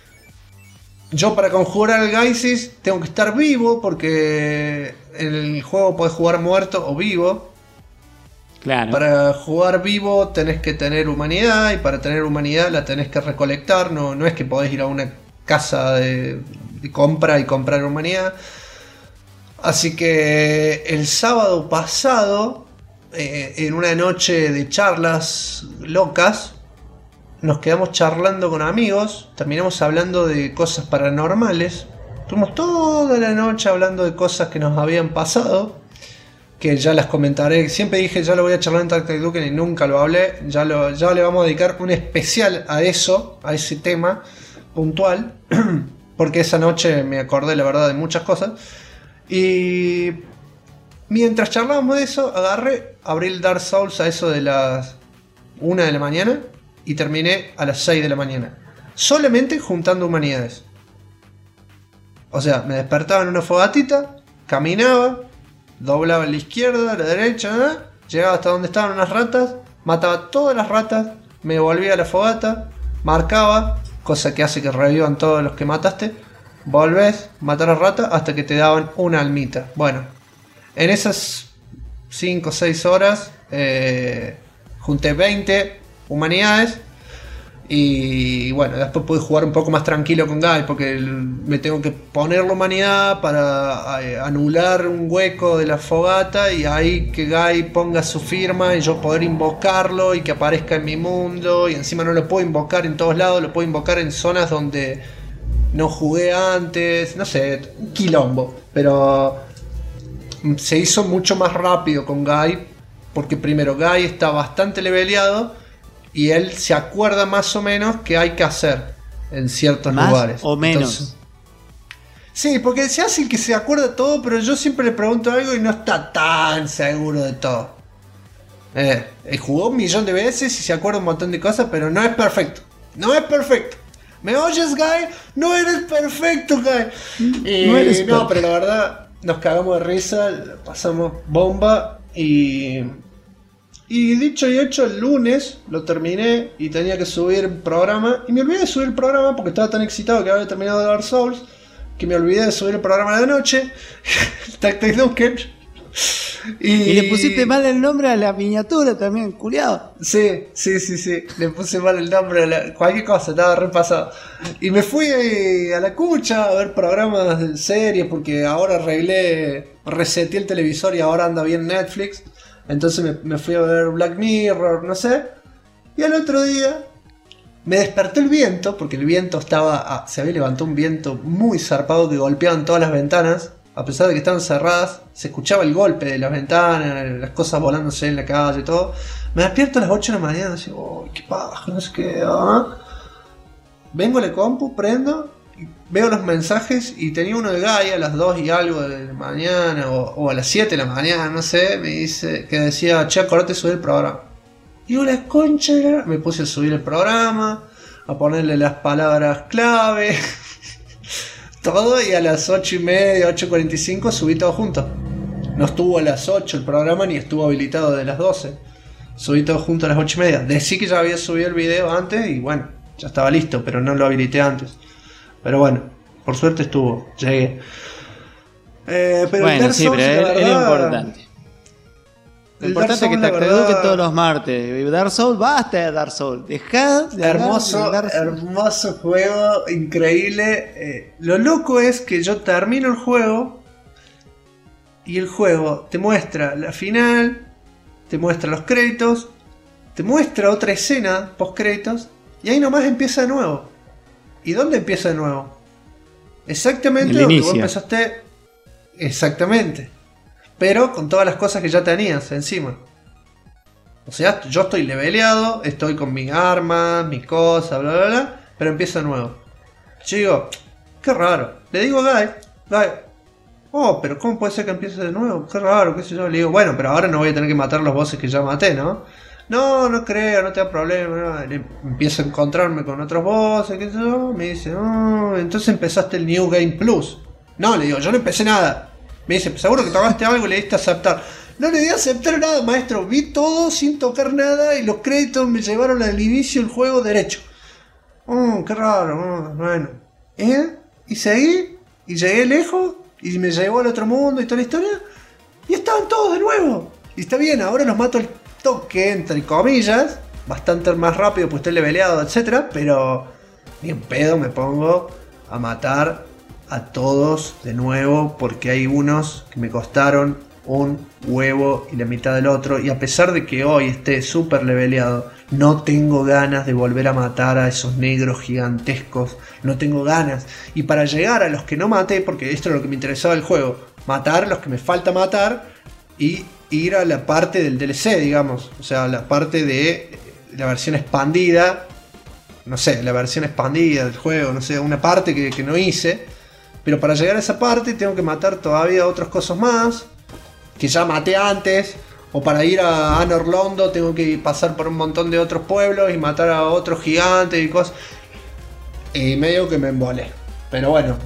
Yo para conjurar al Gaisis tengo que estar vivo, porque en el juego podés jugar muerto o vivo. Claro. Para jugar vivo tenés que tener humanidad, y para tener humanidad la tenés que recolectar. No es que podés ir a una casa de compra y comprar humanidad. Así que el sábado pasado, en una noche de charlas locas, nos quedamos charlando con amigos, terminamos hablando de cosas paranormales. Estuvimos toda la noche hablando de cosas que nos habían pasado, que ya las comentaré. Siempre dije, ya lo voy a charlar en Tactic Duken y nunca lo hablé. Ya le vamos a dedicar un especial a eso, a ese tema puntual, porque esa noche me acordé, la verdad, de muchas cosas. Y mientras charlábamos de eso, abrí el Dark Souls a eso de las 1 de la mañana y terminé a las 6 de la mañana, solamente juntando humanidades. O sea, me despertaba en una fogatita, caminaba, doblaba a la izquierda, a la derecha, llegaba hasta donde estaban unas ratas, mataba todas las ratas, me volvía a la fogata, marcaba, cosa que hace que revivan todos los que mataste, volvés, matar a rata hasta que te daban una almita. Bueno, en esas 5 o 6 horas junté 20 humanidades. Y bueno, después pude jugar un poco más tranquilo con Guy, porque me tengo que poner la humanidad para anular un hueco de la fogata, y ahí que Guy ponga su firma y yo poder invocarlo y que aparezca en mi mundo. Y encima no lo puedo invocar en todos lados, lo puedo invocar en zonas donde no jugué antes, no sé, un quilombo. Pero se hizo mucho más rápido con Guy, porque primero Guy está bastante leveleado y él se acuerda más o menos qué hay que hacer en ciertos Más lugares. o menos. Entonces, sí, porque se hace el que se acuerda todo, pero yo siempre le pregunto algo y no está tan seguro de todo. Jugó 1.000.000 de veces y se acuerda un montón de cosas, pero no es perfecto. No es perfecto. ¿Me oyes, Guy? No eres perfecto, Guy. No eres No, pero la verdad, nos cagamos de risa, la pasamos bomba y dicho y hecho, el lunes lo terminé y tenía que subir el programa. Y me olvidé de subir el programa porque estaba tan excitado que había terminado Dark Souls que me olvidé de subir el programa de la noche. Tactic Duken. Y le pusiste mal el nombre a la miniatura también, culiado. Sí. Le puse mal el nombre, cualquier cosa, estaba repasado. Y me fui a la cucha a ver programas de series porque ahora reseteé el televisor y ahora anda bien Netflix. Entonces me fui a ver Black Mirror, no sé. Y al otro día me despertó el viento, porque el viento se había levantado un viento muy zarpado que golpeaban todas las ventanas. A pesar de que estaban cerradas, se escuchaba el golpe de las ventanas, las cosas volándose en la calle y todo. Me despierto a las 8 de la mañana y digo, oh, qué paja, no sé qué. Vengo a la compu, prendo, veo los mensajes y tenía uno de Gaia a las 2 y algo de la mañana o a las 7 de la mañana, no sé, me dice que decía, che, acordate de subir el programa. Digo, la concha, me puse a subir el programa, a ponerle las palabras clave, todo, y a las 8:30, 8:45 subí todo junto. No estuvo a las 8 el programa ni estuvo habilitado de las 12. Subí todo junto a las 8:30. Decí que ya había subido el video antes y bueno, ya estaba listo, pero no lo habilité antes. Pero bueno, por suerte llegué. Pero bueno, sí, pero es lo importante. Lo importante es que te acrediten todos los martes. Dark Souls, basta de Dark Souls. Dejá de hermoso juego, increíble. Lo loco es que yo termino el juego y el juego te muestra la final, te muestra los créditos, te muestra otra escena post créditos y ahí nomás empieza de nuevo. ¿Y dónde empieza de nuevo? Exactamente donde vos empezaste. Exactamente. Pero con todas las cosas que ya tenías encima. O sea, yo estoy leveleado, estoy con mis armas, mis cosas, bla bla bla, pero empiezo de nuevo. Yo digo, qué raro. Le digo a Guy, oh, pero ¿cómo puede ser que empiece de nuevo? Qué raro, qué sé yo. Le digo, bueno, pero ahora no voy a tener que matar los bosses que ya maté, ¿no? No creo, no te da problema. Empiezo a encontrarme con otros bosses, qué sé yo. Me dice, oh, entonces empezaste el New Game Plus. No, le digo, yo no empecé nada. Me dice, seguro que tocaste algo y le diste a aceptar. No le di a aceptar nada, maestro. Vi todo sin tocar nada y los créditos me llevaron al inicio del juego derecho. Qué raro. Bueno. Y seguí y llegué lejos y me llevó al otro mundo y toda la historia. Y estaban todos de nuevo. Y está bien, ahora los mato al toque, entre comillas. Bastante más rápido, pues estoy leveleado, etc. Pero ni en pedo me pongo a matar a todos de nuevo porque hay unos que me costaron un huevo y la mitad del otro, y a pesar de que hoy esté súper leveleado, no tengo ganas de volver a matar a esos negros gigantescos, no tengo ganas. Y para llegar a los que no maté, porque esto es lo que me interesaba del juego, matar a los que me falta matar y ir a la parte del DLC, digamos, o sea, la parte de la versión expandida, no sé, la versión expandida del juego, no sé, una parte que no hice. Pero para llegar a esa parte tengo que matar todavía otras cosas más que ya maté antes. O para ir a Anor Londo tengo que pasar por un montón de otros pueblos y matar a otros gigantes y cosas. Y medio que me embolé. Pero bueno,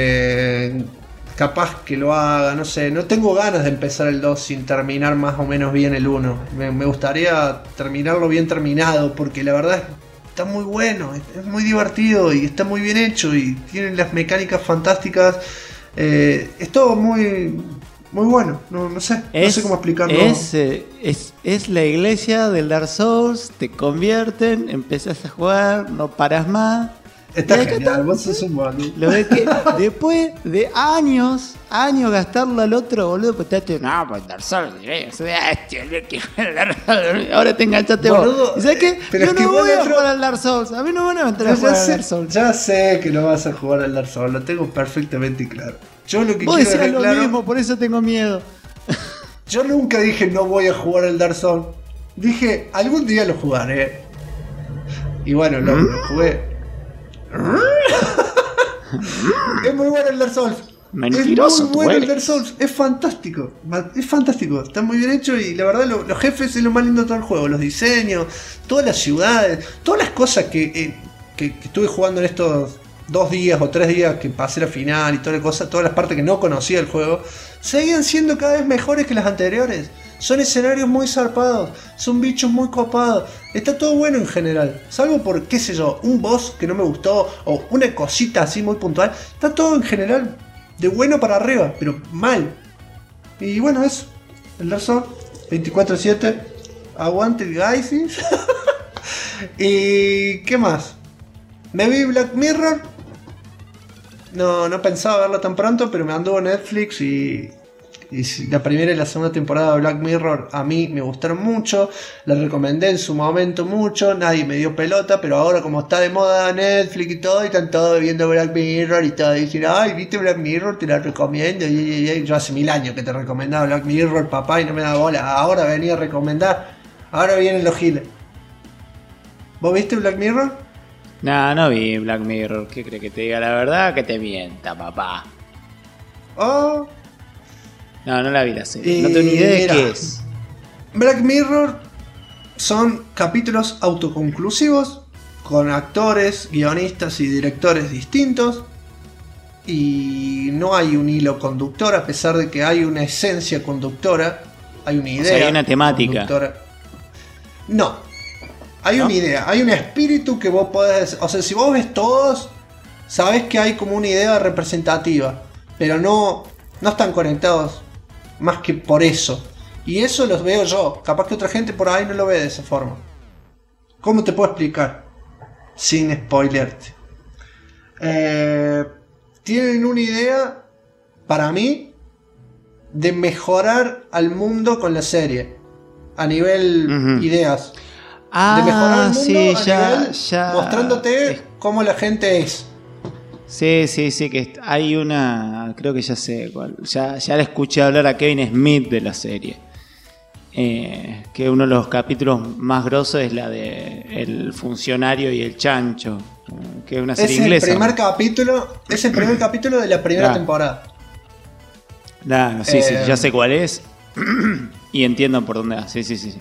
capaz que lo haga, no sé. No tengo ganas de empezar el 2 sin terminar más o menos bien el 1. Me gustaría terminarlo bien terminado, porque la verdad es que está muy bueno, es muy divertido y está muy bien hecho y tiene las mecánicas fantásticas. Es todo muy bueno, no sé cómo explicarlo. Es la iglesia del Dark Souls, te convierten, empezás a jugar, no paras más. Está genial, vos sos un boludo. Lo de que después de años gastarlo al otro, boludo, pues te no, pues Dark Souls, ahora te enganchaste vos. ¿Y sabes qué? Yo no voy a jugar al Dark Souls, a mí no van a meter a jugar al Dark Souls. Ya sé que no vas a jugar al Dark Souls, lo tengo perfectamente claro. Yo lo que vos quiero decías dejar lo mismo, por eso tengo miedo. Yo nunca dije no voy a jugar al Dark Souls. Dije, algún día lo jugaré. Y bueno, lo jugué. Es muy bueno el Dark Souls. Mentiroso, es muy bueno el Dark Souls. Es fantástico. Está muy bien hecho. Y la verdad los jefes es lo más lindo de todo el juego. Los diseños, todas las ciudades, todas las cosas que estuve jugando en estos 2 días o 3 días que pasé la final y toda la cosa, todas las partes que no conocía del juego, seguían siendo cada vez mejores que las anteriores. Son escenarios muy zarpados, son bichos muy copados, está todo bueno en general, salvo por, qué sé yo, un boss que no me gustó o una cosita así muy puntual, está todo en general de bueno para arriba, pero mal. Y bueno, eso, el Dark Souls 24/7, aguante el Gaisis. ¿Y qué más? Me vi Black Mirror. No pensaba verlo tan pronto, pero me anduvo Netflix y la primera y la segunda temporada de Black Mirror a mí me gustaron mucho. La recomendé en su momento mucho, nadie me dio pelota, pero ahora como está de moda Netflix y todo, y están todos viendo Black Mirror y todo, y dicen, ay, ¿viste Black Mirror? Te la recomiendo. Yo hace 1000 años que te recomendaba Black Mirror, papá, y no me da bola. Ahora venía a recomendar, ahora vienen los giles. ¿Vos viste Black Mirror? No vi Black Mirror. ¿Qué crees que te diga la verdad? Que te mienta, papá. Oh. No la vi la serie. No tengo ni idea de qué es. Black Mirror son capítulos autoconclusivos con actores, guionistas y directores distintos. Y no hay un hilo conductor, a pesar de que hay una esencia conductora. Hay una idea. O sea, hay una temática. Conductora. No. Hay una idea, hay un espíritu que vos podés... O sea, si vos ves todos, sabés que hay como una idea representativa. Pero no están conectados más que por eso. Y eso los veo yo. Capaz que otra gente por ahí no lo ve de esa forma. ¿Cómo te puedo explicar? Sin spoilerte. Tienen una idea, para mí, de mejorar al mundo con la serie. A nivel ideas. De mejorar el mundo sí, ya mostrándote cómo la gente es. Sí, que hay una... Creo que ya sé cuál. Ya le escuché hablar a Kevin Smith de la serie. Que uno de los capítulos más grosos es la de El funcionario y el chancho. Que es una serie inglesa. Es el primer capítulo de la primera temporada. Claro, sí, ya sé cuál es. Y entiendo por dónde va. Sí.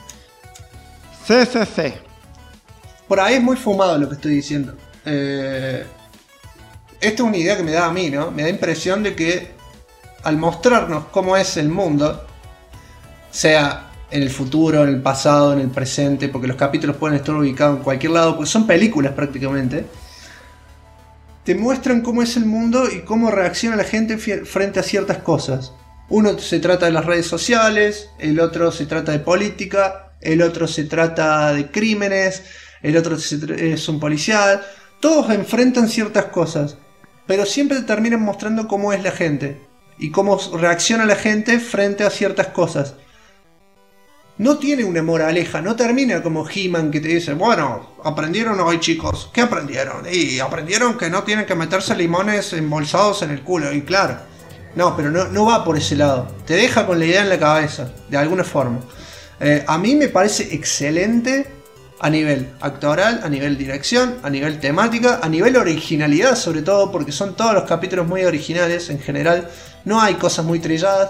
Fe. Por ahí es muy fumado lo que estoy diciendo. Esta es una idea que me da a mí, ¿no? Me da impresión de que al mostrarnos cómo es el mundo, sea en el futuro, en el pasado, en el presente, porque los capítulos pueden estar ubicados en cualquier lado, porque son películas prácticamente, te muestran cómo es el mundo y cómo reacciona la gente frente a ciertas cosas. Uno se trata de las redes sociales, el otro se trata de política, el otro se trata de crímenes, el otro es un policial. Todos enfrentan ciertas cosas, pero siempre te terminan mostrando cómo es la gente y cómo reacciona la gente frente a ciertas cosas. No tiene una moraleja, no termina como He-Man que te dice, bueno, aprendieron hoy chicos, ¿qué aprendieron? Y aprendieron que no tienen que meterse limones embolsados en el culo, y claro. No, pero no va por ese lado, te deja con la idea en la cabeza, de alguna forma. A mí me parece excelente a nivel actoral, a nivel dirección, a nivel temática, a nivel originalidad sobre todo, porque son todos los capítulos muy originales en general, no hay cosas muy trilladas.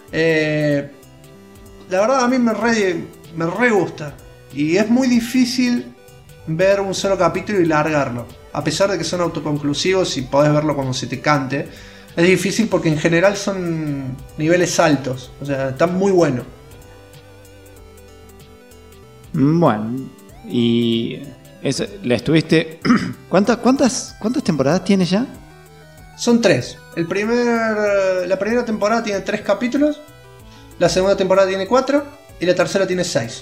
La verdad a mí me re gusta, y es muy difícil ver un solo capítulo y largarlo, a pesar de que son autoconclusivos y podés verlo cuando se te cante. Es difícil porque en general son niveles altos, o sea, están muy buenos. Bueno, y eso, ¿la estuviste? ¿Cuántas temporadas tiene ya? Son 3. La primera temporada tiene 3 capítulos, la segunda temporada tiene 4 y la tercera tiene 6.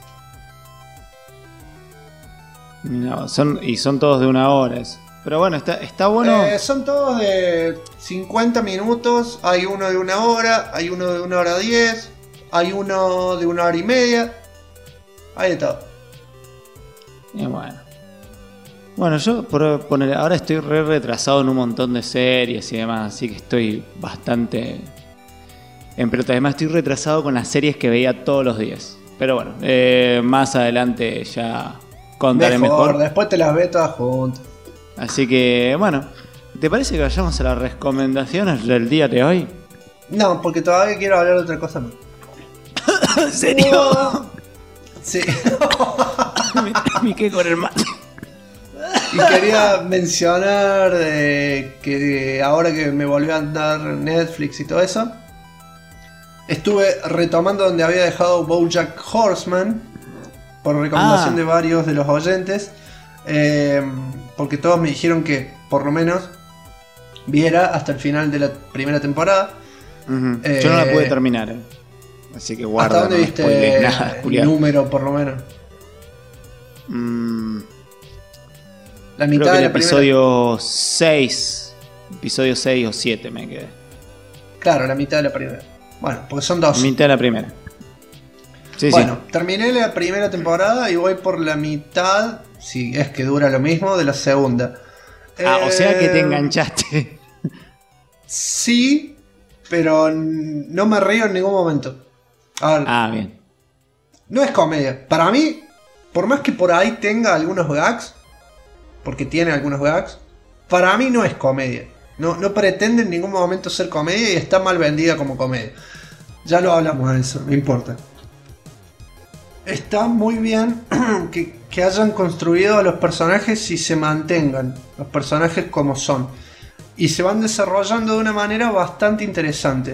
No, son todos de 1 hora. Pero bueno, está bueno. Son todos de 50 minutos, hay uno de 1 hora, hay uno de 1 hora 10, hay uno de 1 hora y media. Hay de todo. Y bueno, yo por poner, ahora estoy retrasado en un montón de series y demás, así que estoy bastante en pelota. Además estoy retrasado con las series que veía todos los días. Pero bueno, más adelante ya contaré mejor. Después te las ve todas juntas. Así que bueno, ¿te parece que vayamos a las recomendaciones del día de hoy? No, porque todavía quiero hablar de otra cosa más. ¿En serio? Sí. Me quedé con el mate. Y quería mencionar que ahora que me volvió a andar Netflix y todo eso, estuve retomando donde había dejado BoJack Horseman por recomendación de varios de los oyentes, porque todos me dijeron que por lo menos viera hasta el final de la primera temporada. Yo no la pude terminar, así que guarda. ¿Hasta dónde viste el número por lo menos? La mitad creo que de el la episodio 6. Episodio 6 o 7 me quedé. Claro, la mitad de la primera. Bueno, porque son 2. Mitad de la primera. Sí, bueno, terminé la primera temporada y voy por la mitad, si es que dura lo mismo, de la segunda. O sea que te enganchaste. Sí, pero no me río en ningún momento. A ver, bien. No es comedia. Para mí, por más que por ahí tenga algunos gags, porque tiene algunos gags, para mí no es comedia. No pretende en ningún momento ser comedia y está mal vendida como comedia. Ya lo hablamos de eso, no importa. Está muy bien que hayan construido a los personajes y se mantengan los personajes como son. Y se van desarrollando de una manera bastante interesante.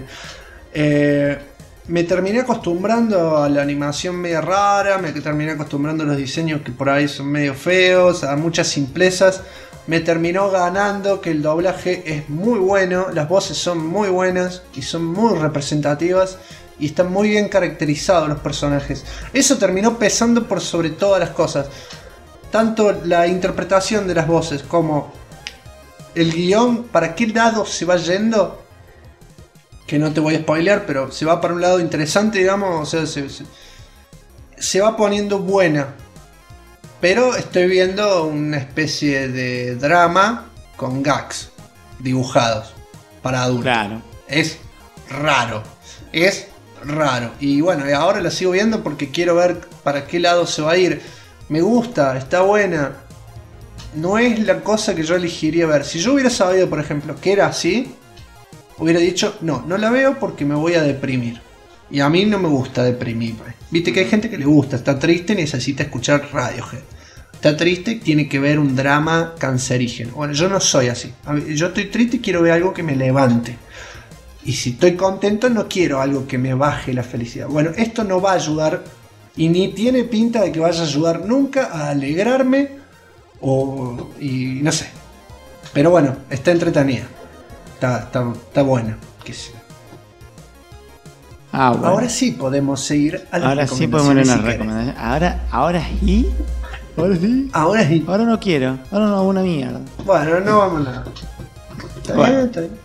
Me terminé acostumbrando a la animación media rara, me terminé acostumbrando a los diseños que por ahí son medio feos, a muchas simplezas. Me terminó ganando que el doblaje es muy bueno, las voces son muy buenas y son muy representativas y están muy bien caracterizados los personajes. Eso terminó pesando por sobre todas las cosas. Tanto la interpretación de las voces como el guión, para qué lado se va yendo, que no te voy a spoilear, pero se va para un lado interesante, digamos, o sea, se va poniendo buena. Pero estoy viendo una especie de drama con gags dibujados para adultos. Claro. Es raro. Y bueno, ahora la sigo viendo porque quiero ver para qué lado se va a ir. Me gusta, está buena. No es la cosa que yo elegiría ver. Si yo hubiera sabido, por ejemplo, que era así, hubiera dicho, no la veo porque me voy a deprimir. Y a mí no me gusta deprimirme. Viste que hay gente que le gusta, está triste y necesita escuchar Radiohead. Está triste y tiene que ver un drama cancerígeno. Bueno, yo no soy así. Yo estoy triste y quiero ver algo que me levante. Y si estoy contento no quiero algo que me baje la felicidad. Bueno, esto no va a ayudar y ni tiene pinta de que vaya a ayudar nunca a alegrarme y no sé. Pero bueno, está entretenida. Está buena. Qué sé. Bueno. Ahora sí podemos seguir a las recomendaciones. Ahora sí podemos ir a las recomendaciones. Ahora sí. Ahora no quiero. Ahora no hago una mierda. Bueno, no vamos a nada. Está bien.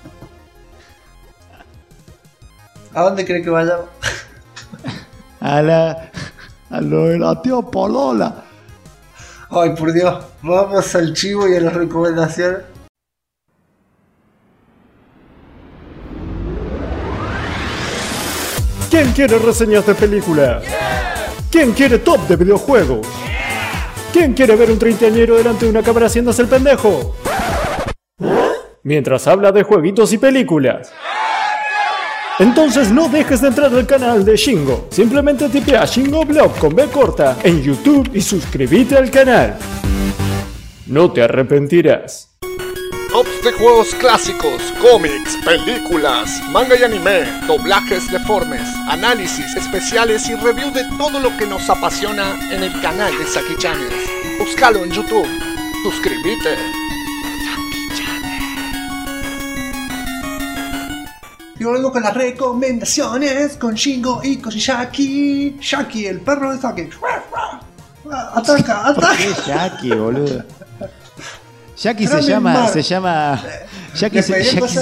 ¿A dónde cree que vayamos? A lo de la tía Polola. Ay, por Dios. Vamos al chivo y a las recomendaciones. ¿Quién quiere reseñas de películas? ¿Quién quiere top de videojuegos? ¿Quién quiere ver un treintañero delante de una cámara haciéndose el pendejo? Mientras habla de jueguitos y películas. Entonces no dejes de entrar al canal de Shingo. Simplemente tipea Shingo Blog con B corta en YouTube y suscríbete al canal. No te arrepentirás. Tops de juegos clásicos, cómics, películas, manga y anime, doblajes deformes, análisis especiales y review de todo lo que nos apasiona en el canal de Saki Channel. Búscalo en YouTube. Suscríbete. Y volvemos con las recomendaciones con Shingo y con Shaki. Shaki, el perro de Saki. Ataca. ¿Por qué Shaki, boludo? Shaki se llama. Shaki se.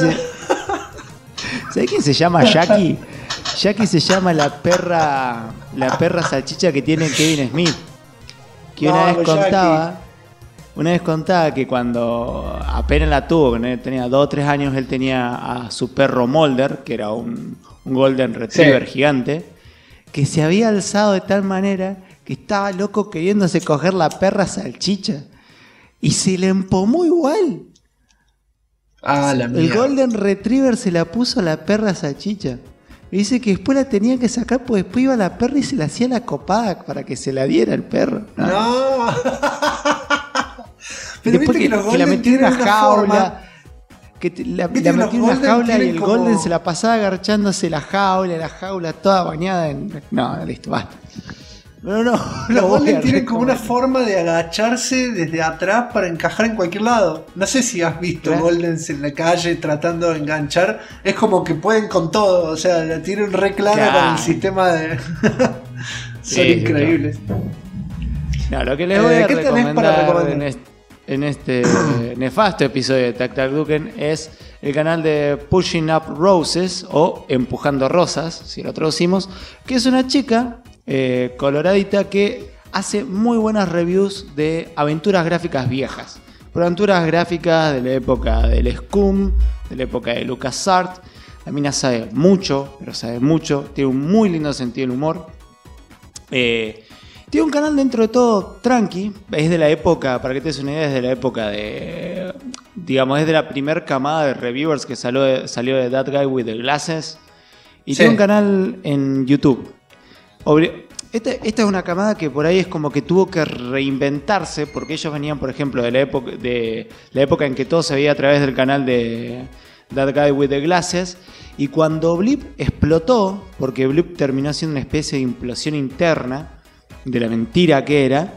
¿Sabés quién se llama Shaki? Shaki se llama la perra salchicha que tiene Kevin Smith. Que una vez contaba que cuando apenas la tuvo, cuando tenía 2 o 3 años, él tenía a su perro Mulder, que era un Golden Retriever gigante, que se había alzado de tal manera que estaba loco queriéndose coger la perra salchicha. Y se le empomó igual. El Golden Retriever se la puso a la perra salchicha. Y dice que después la tenía que sacar, pues después iba la perra y se la hacía la copada para que se la diera el perro. No. Pero Después viste que los que la Golden metí en una tienen una jaula. forma. La Viste que los metí en una Golden jaula y tienen el como- Golden se la pasaba agarchándose la jaula toda bañada en. No, listo, basta. No, Los voy Golden a tienen como una recomendar. forma de agacharse desde atrás para encajar en cualquier lado. No sé si has visto Claro. Goldens en la calle tratando de enganchar. Es como que pueden con todo. O sea, la tienen re clara Claro. con el sistema de. Sí, Son sí, increíbles. No, lo que les voy a ¿qué tenés para recomendar recomendar? en este nefasto episodio de Tac Tac Duken es el canal de Pushing Up Roses o Empujando Rosas, si lo traducimos, que es una chica coloradita que hace muy buenas reviews de aventuras gráficas viejas. Pero aventuras gráficas de la época del Scum, de la época de LucasArts. La mina sabe mucho, pero sabe mucho. Tiene un muy lindo sentido del humor. Tiene un canal dentro de todo tranqui. Es de la época, para que te des una idea, es de la época de... Digamos, es de la primer camada de reviewers que salió de That Guy with the Glasses. Y Sí. tiene un canal en YouTube. Esta es una camada que por ahí es como que tuvo que reinventarse, porque ellos venían, por ejemplo, de la época en que todo se veía a través del canal de That Guy with the Glasses, y cuando Blip explotó, porque Blip terminó siendo una especie de implosión interna de la mentira que era,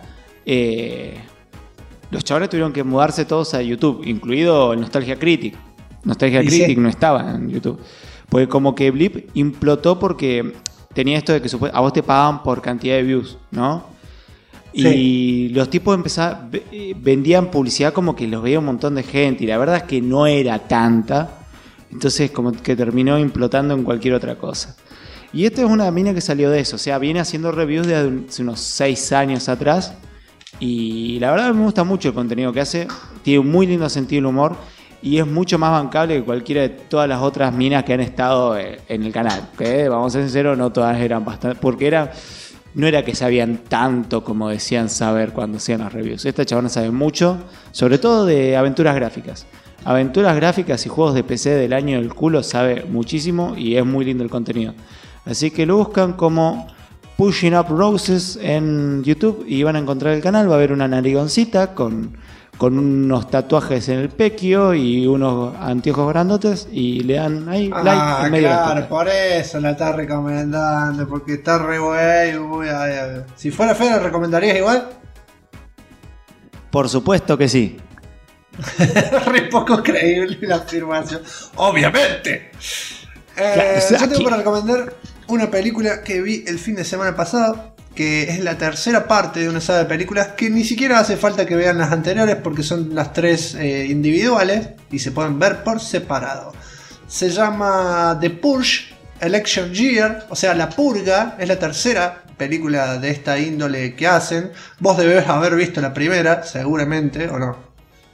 los chavales tuvieron que mudarse todos a YouTube, incluido el Nostalgia Critic. Nostalgia Y Critic sí. no estaba en YouTube. Porque como que Blip implotó porque tenía esto de que a vos te pagaban por cantidad de views, ¿no? Sí. Y los tipos vendían publicidad como que los veía un montón de gente y la verdad es que no era tanta. Entonces como que terminó implotando en cualquier otra cosa. Y esta es una mina que salió de eso. O sea, viene haciendo reviews de hace unos 6 años atrás. Y la verdad me gusta mucho el contenido que hace. Tiene un muy lindo sentido del humor. Y es mucho más bancable que cualquiera de todas las otras minas que han estado en el canal. Que vamos a ser sinceros, no todas eran bastante. Porque no era que sabían tanto como decían saber cuando hacían las reviews. Esta chabona sabe mucho, sobre todo de aventuras gráficas. Aventuras gráficas y juegos de PC del año del culo sabe muchísimo y es muy lindo el contenido. Así que lo buscan como Pushing Up Roses en YouTube y van a encontrar el canal. Va a haber una narigoncita con unos tatuajes en el pequio y unos anteojos grandotes y le dan ahí like en medio de claro, la por eso la estás recomendando, porque está re bueno. Si fuera fea, ¿la recomendarías igual? Por supuesto que sí. Re poco creíble la afirmación. Obviamente. Claro, o sea, yo tengo que- para recomendar una película que vi el fin de semana pasado, que es la tercera parte de una saga de películas que ni siquiera hace falta que vean las anteriores porque son las 3 individuales y se pueden ver por separado. Se llama The Purge Election Year, o sea, La Purga, es la tercera película de esta índole que hacen. Vos debes haber visto la primera, seguramente, ¿o no?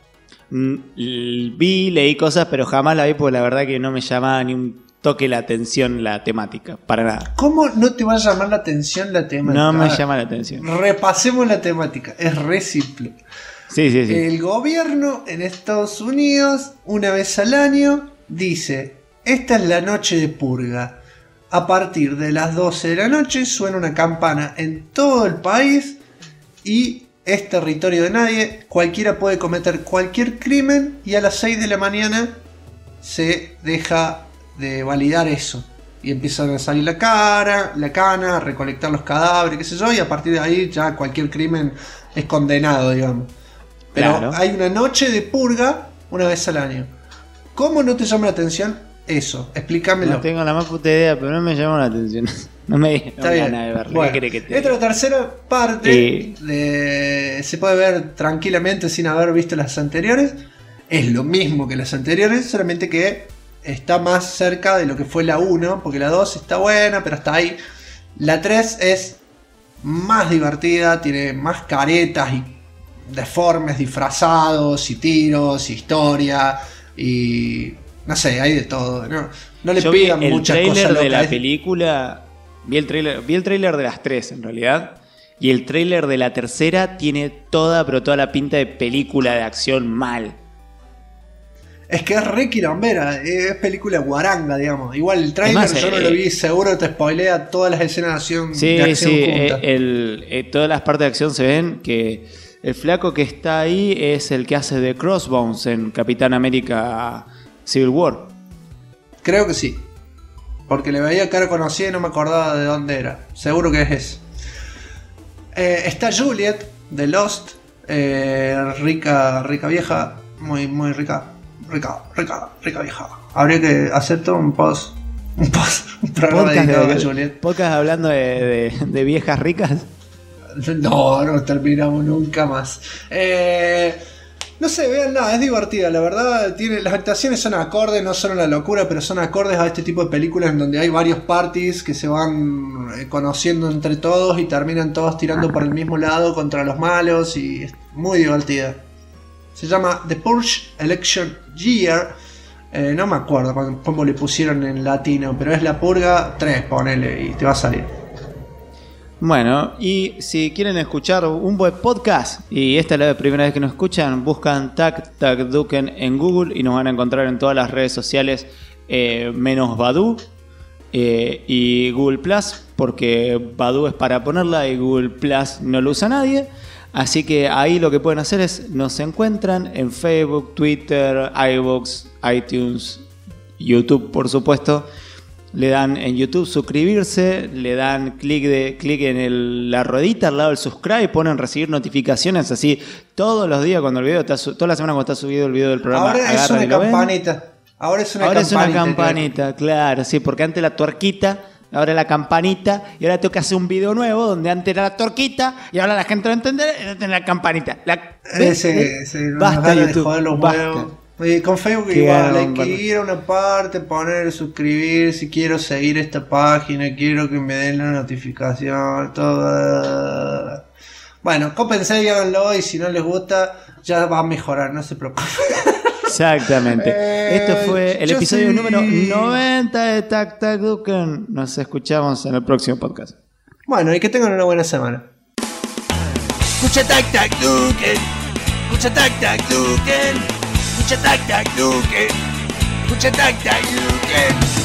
Leí cosas, pero jamás la vi porque la verdad que no me llamaba ni un toque la atención la temática, para nada. ¿Cómo no te va a llamar la atención la temática? No me A ver, llama la atención. repasemos la temática, es re simple. Sí. El gobierno en Estados Unidos, una vez al año, dice: esta es la noche de purga. A partir de las 12 de la noche suena una campana en todo el país y es territorio de nadie. Cualquiera puede cometer cualquier crimen y a las 6 de la mañana se deja de validar eso. Y empiezan a salir la cana, a recolectar los cadáveres, qué sé yo, y a partir de ahí ya cualquier crimen es condenado, digamos. Pero Claro. hay una noche de purga una vez al año. ¿Cómo no te llama la atención eso? Explícamelo. No tengo la más puta idea, pero no me llamó la atención. No me Está dio bien. ganas de verlo. Bueno, ¿Qué querés que te esta es diga? la tercera parte. Se puede ver tranquilamente sin haber visto las anteriores. Es lo mismo que las anteriores, solamente que está más cerca de lo que fue la 1, porque la 2 está buena, pero hasta ahí. La 3 es más divertida, tiene más caretas y deformes, disfrazados, y tiros, historia, y no sé, hay de todo. No le Yo vi pidan el muchas cosas trailer de locas. la película. Vi el trailer de las 3 en realidad. Y el trailer de la tercera tiene toda la pinta de película de acción mal. Es que es re quilombera, es película guaranga, digamos. Igual el trailer Además, yo no lo vi, seguro te spoilea todas las escenas de acción, Sí, de acción sí, juntas. todas las partes de acción se ven que El flaco que está ahí es el que hace de Crossbones en Capitán América Civil War. Creo que sí. Porque le veía cara conocida y no me acordaba de dónde era. Seguro que es ese. Está Juliet de Lost. Rica vieja. Muy rica. Rica vieja. Habría que hacer todo un programa dedicado a Juliet. ¿Podcast hablando de viejas ricas? No terminamos nunca más. No sé, veanla, es divertida, la verdad. Las actuaciones son acordes, no son una locura, pero son acordes a este tipo de películas en donde hay varios parties que se van conociendo entre todos y terminan todos tirando por el mismo lado contra los malos, y es muy divertida. Se llama The Purge Election Year. No me acuerdo cómo le pusieron en latino, pero es La Purga 3, ponele, y te va a salir. Bueno, y si quieren escuchar un buen podcast, y esta es la primera vez que nos escuchan, buscan Tacduken en Google y nos van a encontrar en todas las redes sociales, menos Badoo y Google Plus, porque Badoo es para ponerla y Google Plus no lo usa nadie. Así que ahí lo que pueden hacer es, nos encuentran en Facebook, Twitter, iVoox, iTunes, YouTube, por supuesto. Le dan en YouTube suscribirse, le dan clic en la ruedita al lado del subscribe, ponen recibir notificaciones, así todos los días cuando el video está toda la semana cuando está subido el video del programa. Ahora es una campanita. Ahora es una campanita, claro, sí, porque antes la tuerquita, ahora la campanita, y ahora tengo que hacer un video nuevo donde antes era la tuerquita y ahora la gente lo va a entender y ahora tiene la campanita. Basta YouTube, basta. Y con Facebook igual, hay que ir a una parte, poner suscribir, si quiero seguir esta página, quiero que me den la notificación, todo. Bueno, cópense y háganlo, y si no les gusta, ya va a mejorar, no se preocupen. Exactamente. Esto fue el episodio número 90 de Tacduken. Nos escuchamos en el próximo podcast. Bueno, y que tengan una buena semana. Escucha Tacduken. Escucha Tacduken. Escucha Tacduken. Escucha Tacduken.